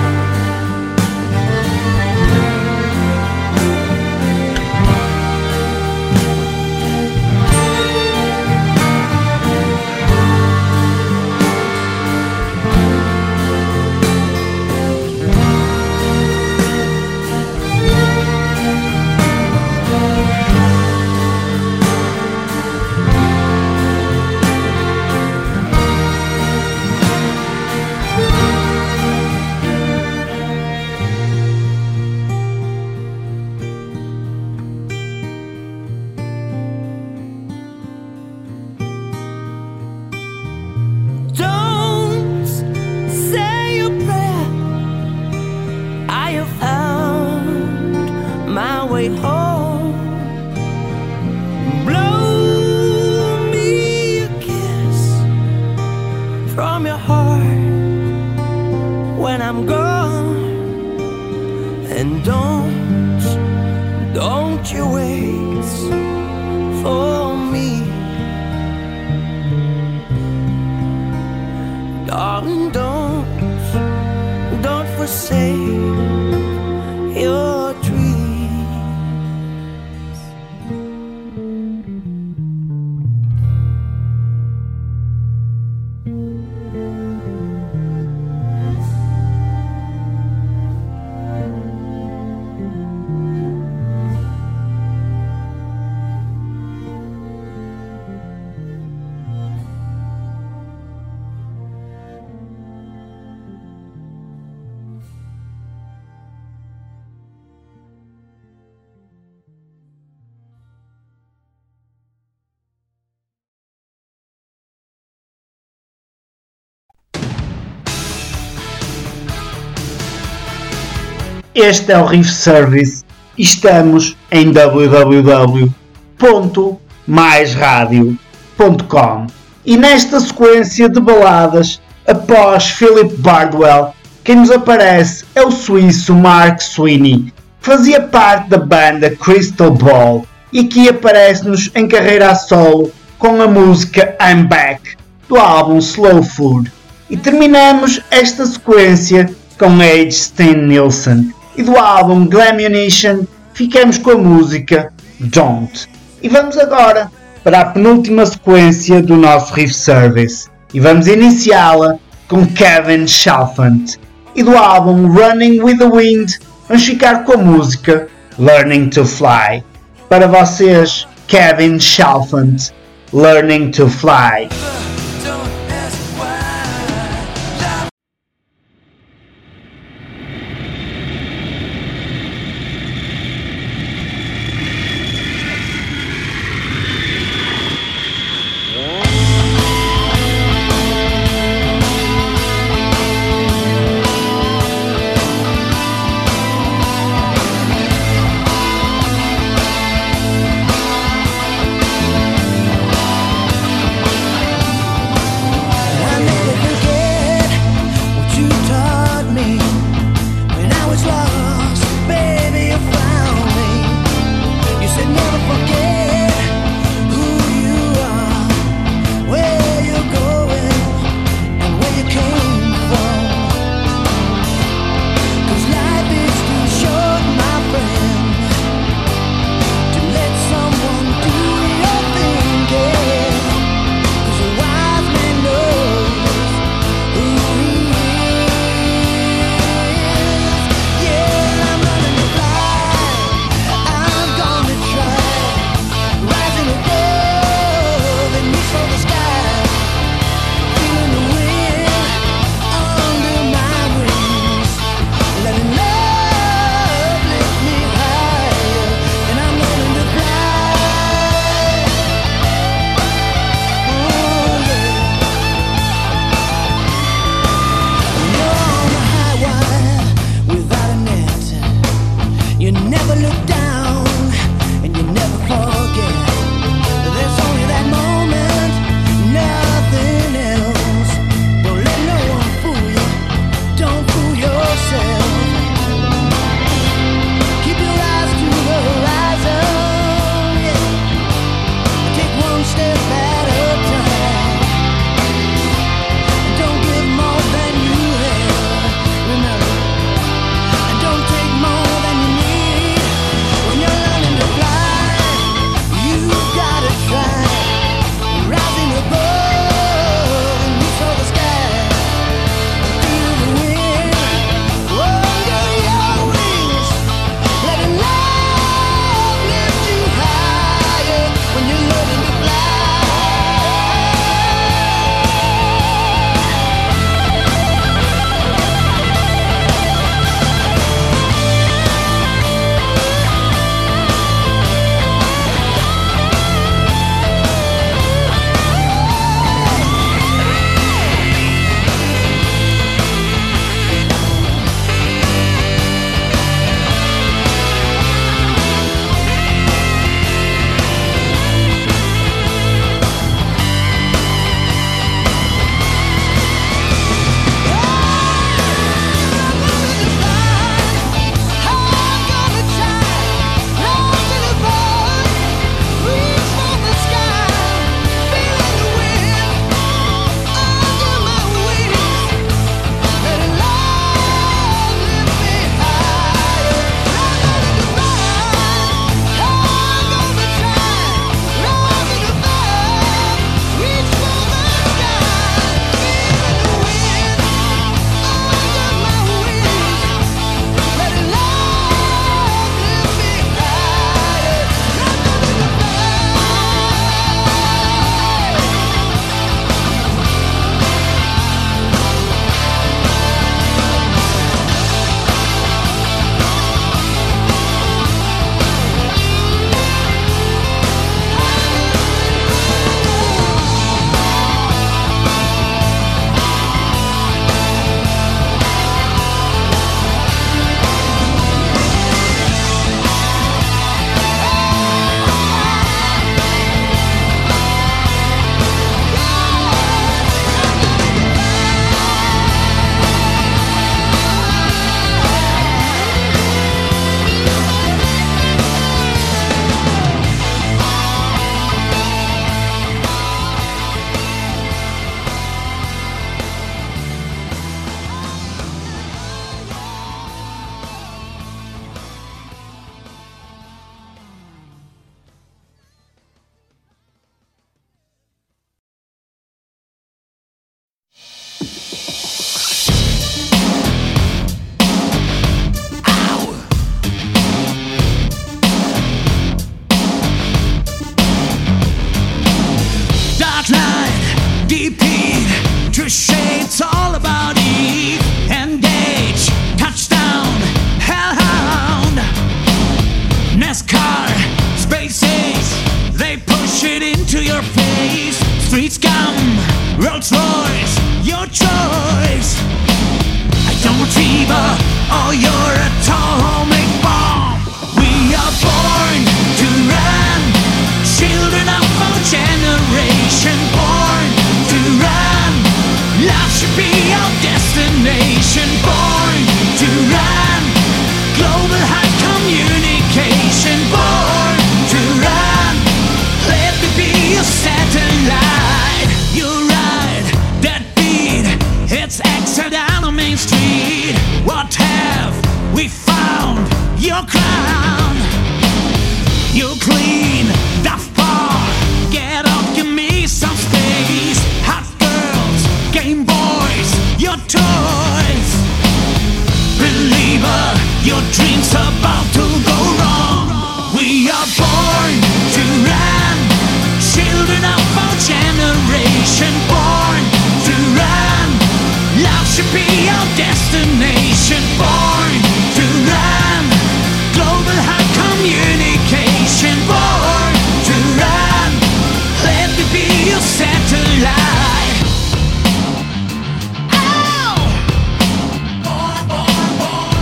way home. Blow me a kiss from your heart when I'm gone. And don't, don't you wait for me. Darling, don't, don't forsake your dreams. Este é o Riff Service e estamos em w w w ponto mais radio ponto com. E nesta sequência de baladas, após Philip Bardwell, quem nos aparece é o suíço Mark Sweeney, que fazia parte da banda Crystal Ball e que aparece-nos em carreira a solo com a música I'm Back, do álbum Slow Food. E terminamos esta sequência com Age Steen Nielsen, e do álbum Glammunition ficamos com a música Don't. E vamos agora para a penúltima sequência do nosso Riff Service e vamos iniciá-la com Kevin Chalfant, e do álbum Running with the Wind vamos ficar com a música Learning to Fly. Para vocês, Kevin Chalfant, Learning to Fly. Learning Ricochet, it's all about Eve. Engage, touchdown, hellhound. NASCAR, space ace, they push it into your face. Street scum, Rolls Royce, your choice. I don't fever, or you're atomic bomb. We are born to run, children of our generation. Born to run, love should be our destination. Born to run, global high communication. Born to run, let me be your satellite. You're right, that beat, it's exit down on Main Street. What have we found? Your crown. You clean, Daft Punk, get up, give me some space. Hot girls, Game Boys, your toys. Believer, your dreams about to go wrong. We are born to run, children of our generation. Born to run, love should be our destination. Born to run, global high communication. Born to run, let me be your satellite. Ow! Born, born, born.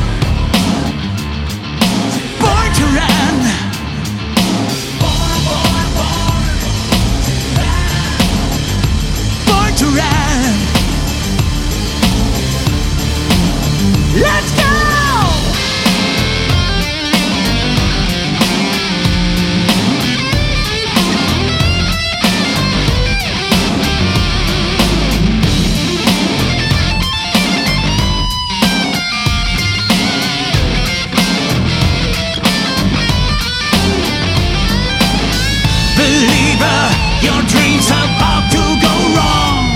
Born to run. Born, born, born. Born to run. Let's go! Believer, your dreams about to go wrong.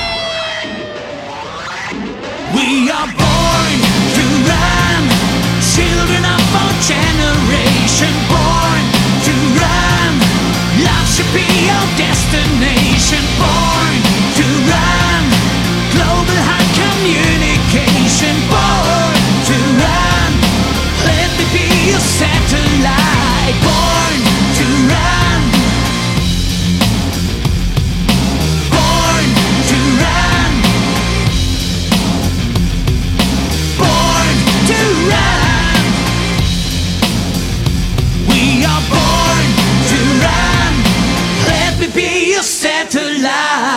We are born to run, children of our generation. Born to run, love should be our destination. Born to run, global high communication. Born to run, let me be your satellite. Born to run, born to run, born to run. We are born to run, let me be your satellite.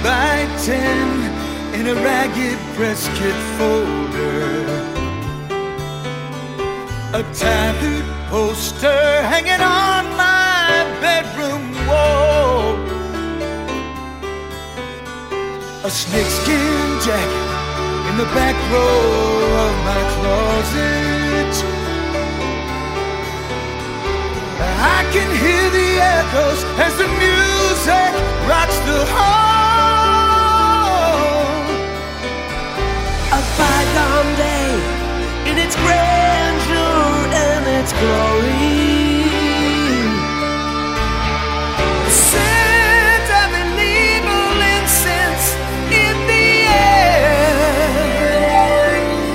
by ten in a ragged press kit folder. A tattooed poster hanging on my bedroom wall. A snakeskin jacket in the back row of my closet. I can hear the echoes as the music rocks the hall. A bygone day in its grandeur and its glory. The scent of an evil incense in the air.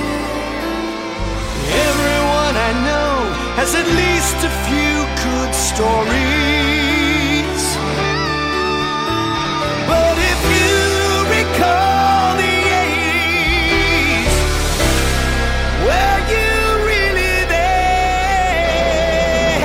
Everyone I know has at least a few good stories. But if you recall the eighties, were you really there?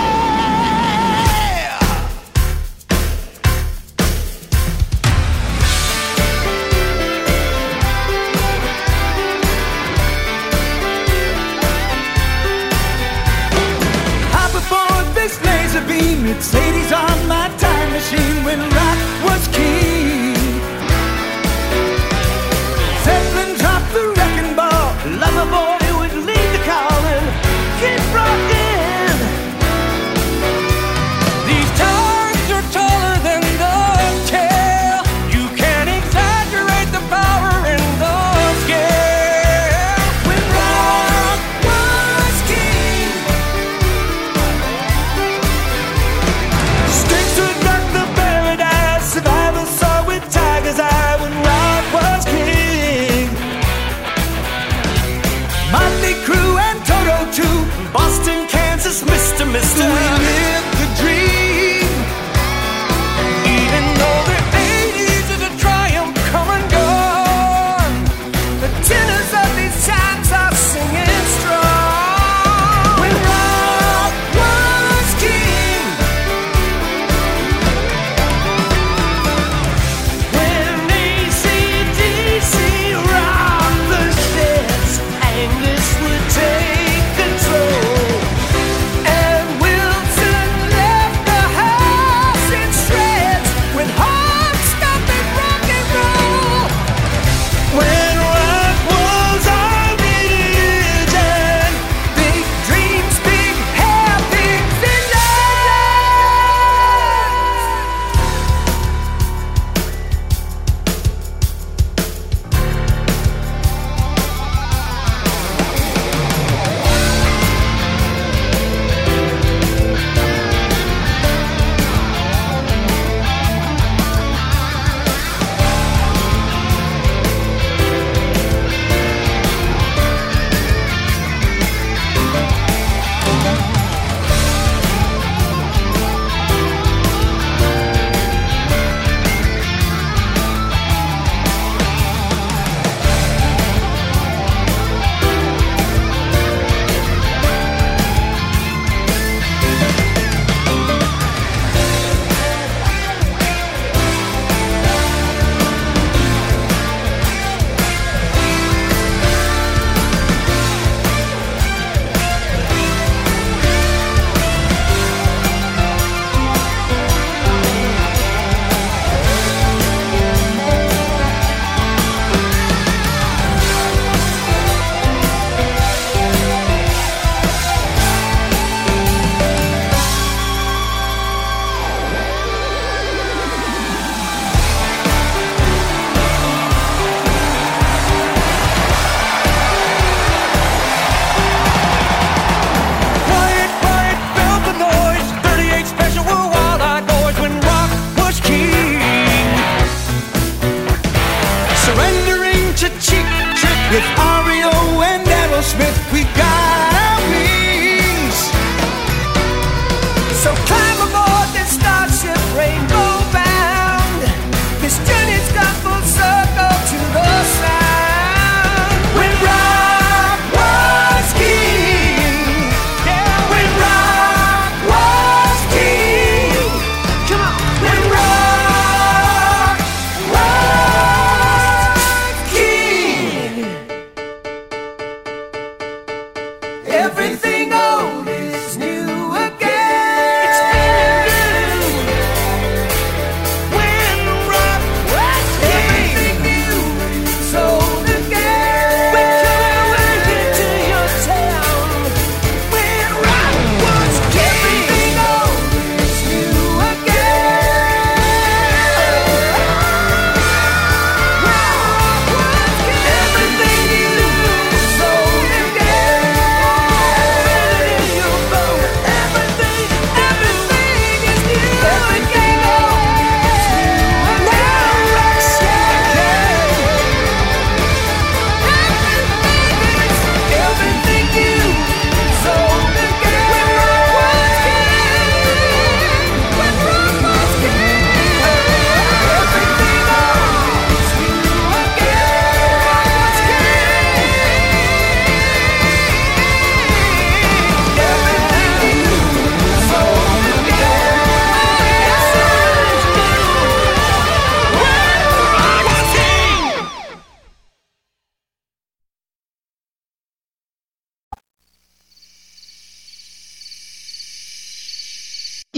Hop aboard this laser beam, it's eighties on my time machine when rock was king. Zeppelin dropped the wrecking ball, lover boy would lead the call and keep rocking. These times are taller than the tale. You can't exaggerate the power in the scale. When rock was king, sticks would rock the paradise. Survivors saw with tiger's eye when rock was king. Motley Crue and Toto too. Boston, Kansas, Mister Mister We lived the dream. Even though the eighties is a triumph come and gone, the tenors of these times are singing strong. When rock was king, when A C D C rocked the sheds, Angus would take control, and Wilson left the house in shreds when heart stopped at rock and roll. When rock was our religion, big dreams, big happy quiet, quiet, felt the noise. thirty-eight special were wild-eyed boys when rock was king. Surrendering to Cheap Trick with R E O and Aerosmith, we got our wings. So climb aboard this starship, rainbow bound. This journey's got full circle to the sound. When rock was king, yeah. When rock was king, come on. When rock was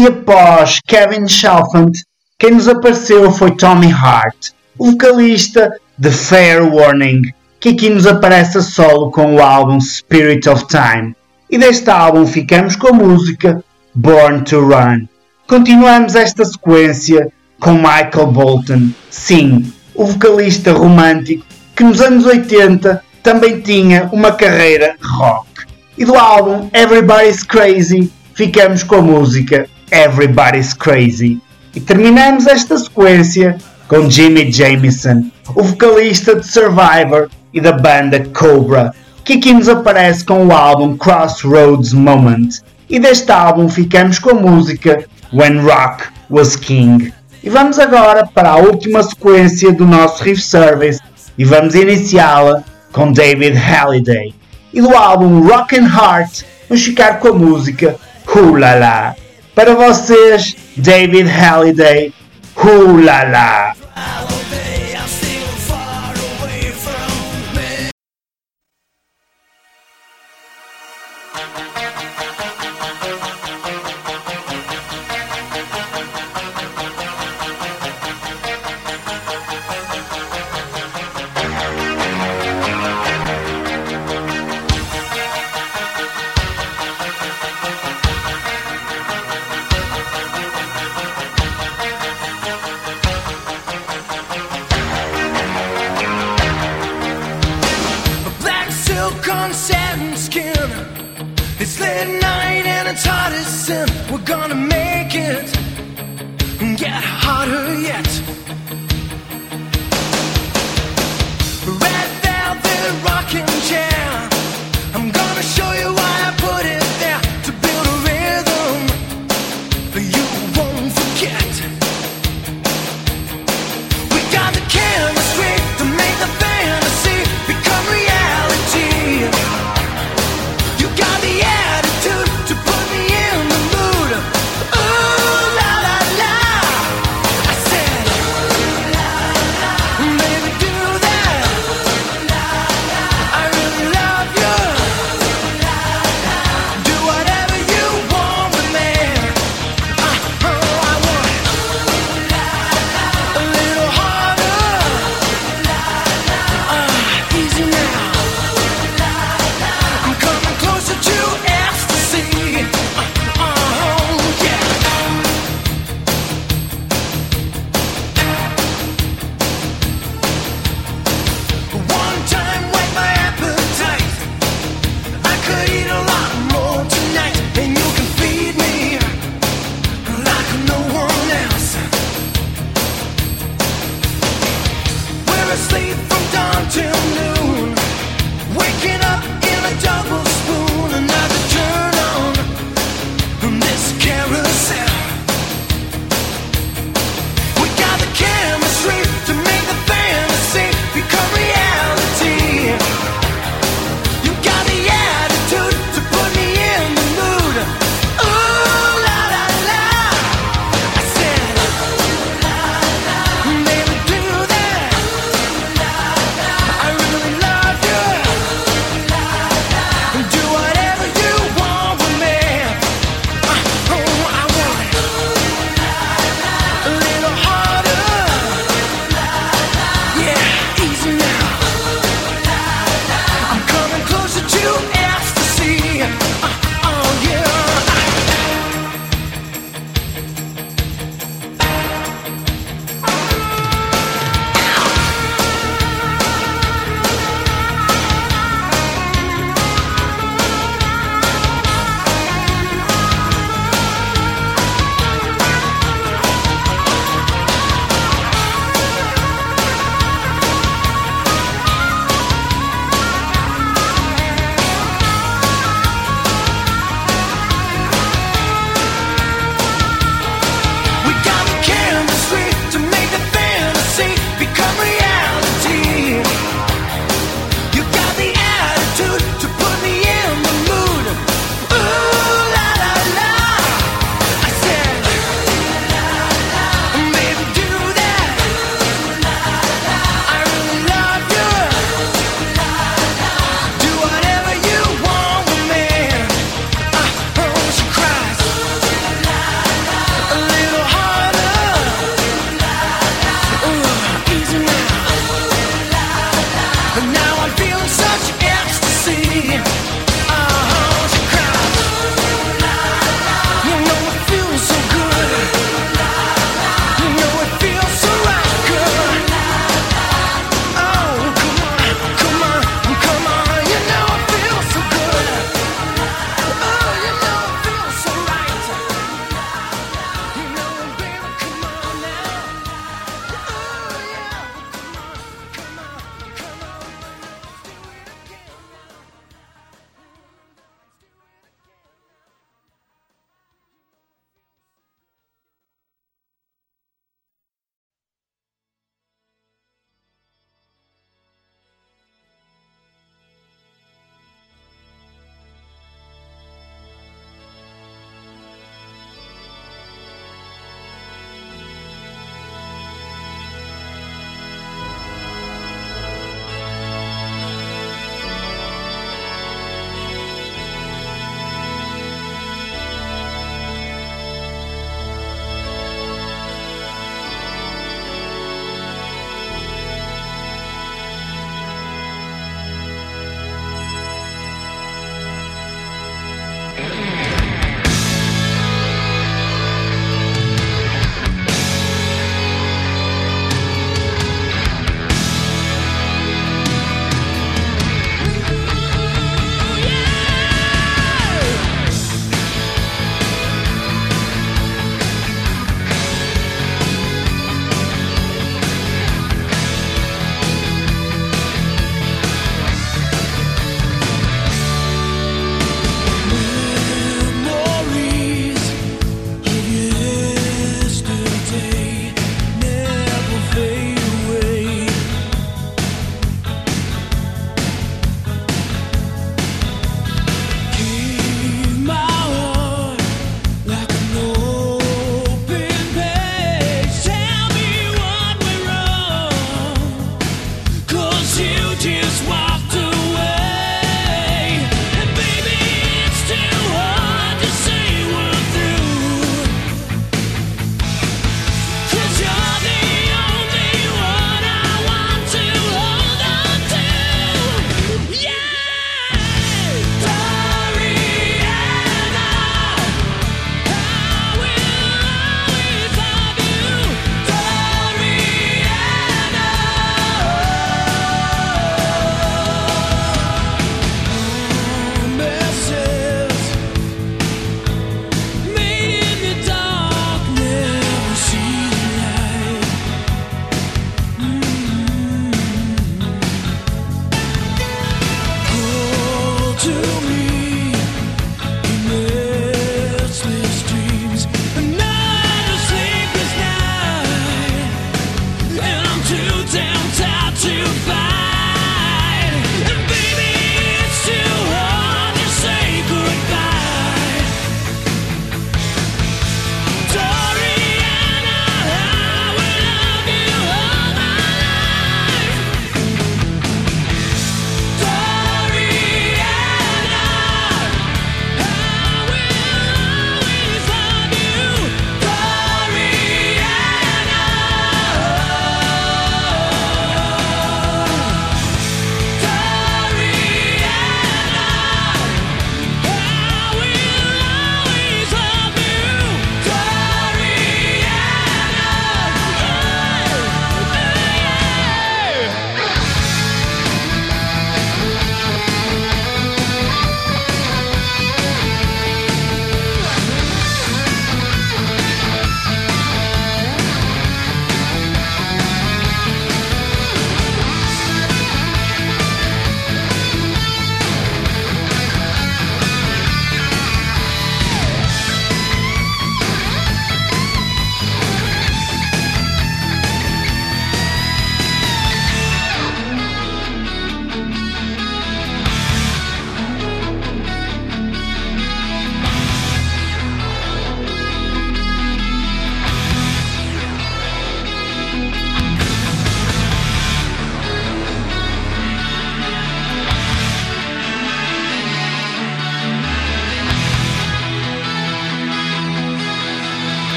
e após Kevin Chalfant, quem nos apareceu foi Tommy Hart, o vocalista de Fair Warning, que aqui nos aparece a solo com o álbum Spirit of Time. E deste álbum ficamos com a música Born to Run. Continuamos esta sequência com Michael Bolton, sim, o vocalista romântico que nos anos oitenta também tinha uma carreira rock. E do álbum Everybody's Crazy ficamos com a música Everybody's Crazy. E terminamos esta sequência com Jimmy Jamison, o vocalista de Survivor e da banda Cobra, que aqui nos aparece com o álbum Crossroads Moment. E deste álbum ficamos com a música When Rock Was King. E vamos agora para a última sequência do nosso Riff Service e vamos iniciá-la com David Halliday. E do álbum Rockin' Heart vamos ficar com a música Ooh La La. Para vocês, David Halliday, Ooh La La. Ooh, la la la. I said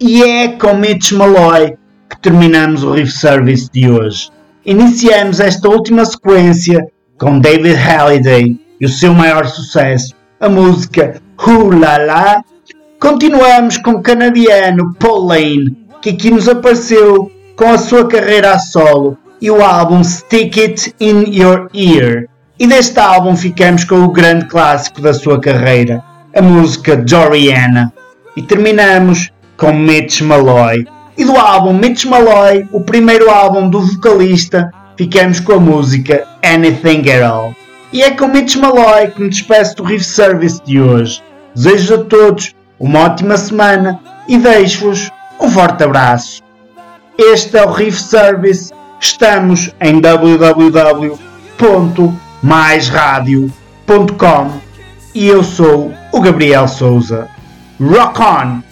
E é com Mitch Malloy que terminamos o Riff Service de hoje. Iniciamos esta última sequência com David Halliday e o seu maior sucesso, a música Ooh La La. Continuamos com o canadiano Paul Lane, que aqui nos apareceu com a sua carreira a solo e o álbum Stick It In Your Ear. E deste álbum ficamos com o grande clássico da sua carreira, a música Joriana. E terminamos com Mitch Malloy. E do álbum Mitch Malloy, o primeiro álbum do vocalista, ficamos com a música Anything At All. E é com Mitch Malloy que me despeço do Riff Service de hoje. Desejo a todos uma ótima semana e deixo-vos um forte abraço. Este é o Riff Service. Estamos em w w w ponto mais radio ponto com e eu sou o Gabriel Souza. Rock on!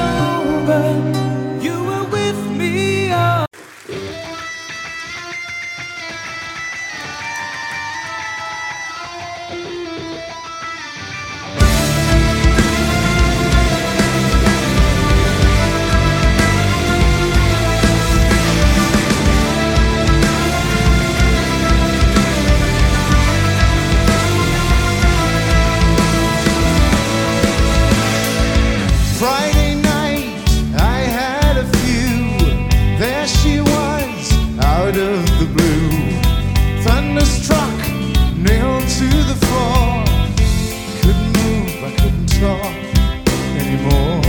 Friday night, I had a few. There she was, out of the blue. Thunderstruck, nailed to the floor. Couldn't move, I couldn't talk anymore.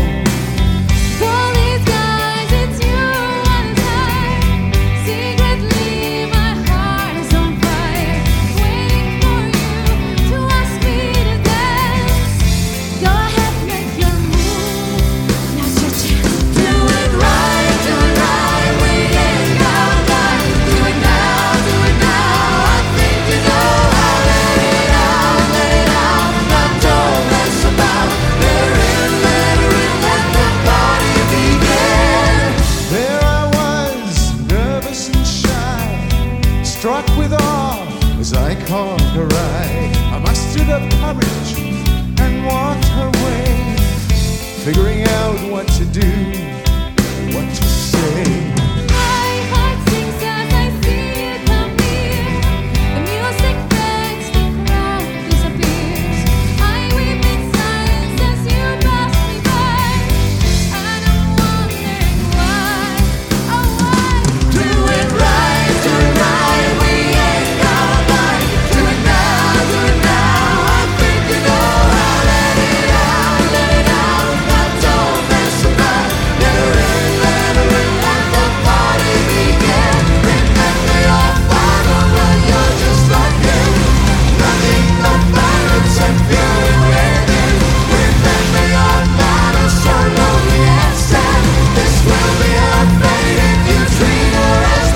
All these guys, it's you one time. Secretly, my heart is on fire, waiting for you to ask me to dance. Go ahead, make your move. Now's your chance. Do it right, do it right. We ain't got time. Do it now, do it now. I think you know how. Let it out, let it out. Now don't mess about. Let her in, let her in. Let the party begin. There I was, nervous and shy, struck with awe as I caught her eye. I mustered up courage and walked her way, figuring out what to do, what to say. My heart sings as I see you come near. The music fades, the crowd disappears. I weep in silence as you pass me by, and I'm wondering why, oh why. Do it right, do it right. We ain't got time. Do it now, do it now. I think you know how. Let it out, let it out. Now don't mess about. Let her in, let her in. Let the party begin. Remember your father, well you're just like him. Nothing but violence and fury within. Remember your mother, so lonely and sad. This will be her fate if you treat her as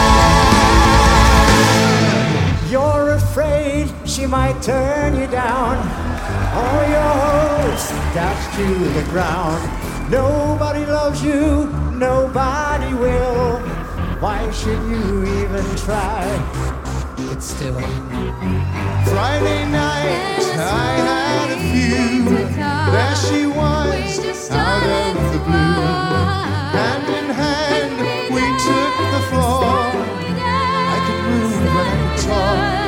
bad. You're afraid she might turn you down. All your hopes dashed to the ground. Nobody loves you, nobody will. Why should you even try? It's still Friday night, I had a few. There she was, out of the blue. Hand in hand, we took the floor. I could move and I could talk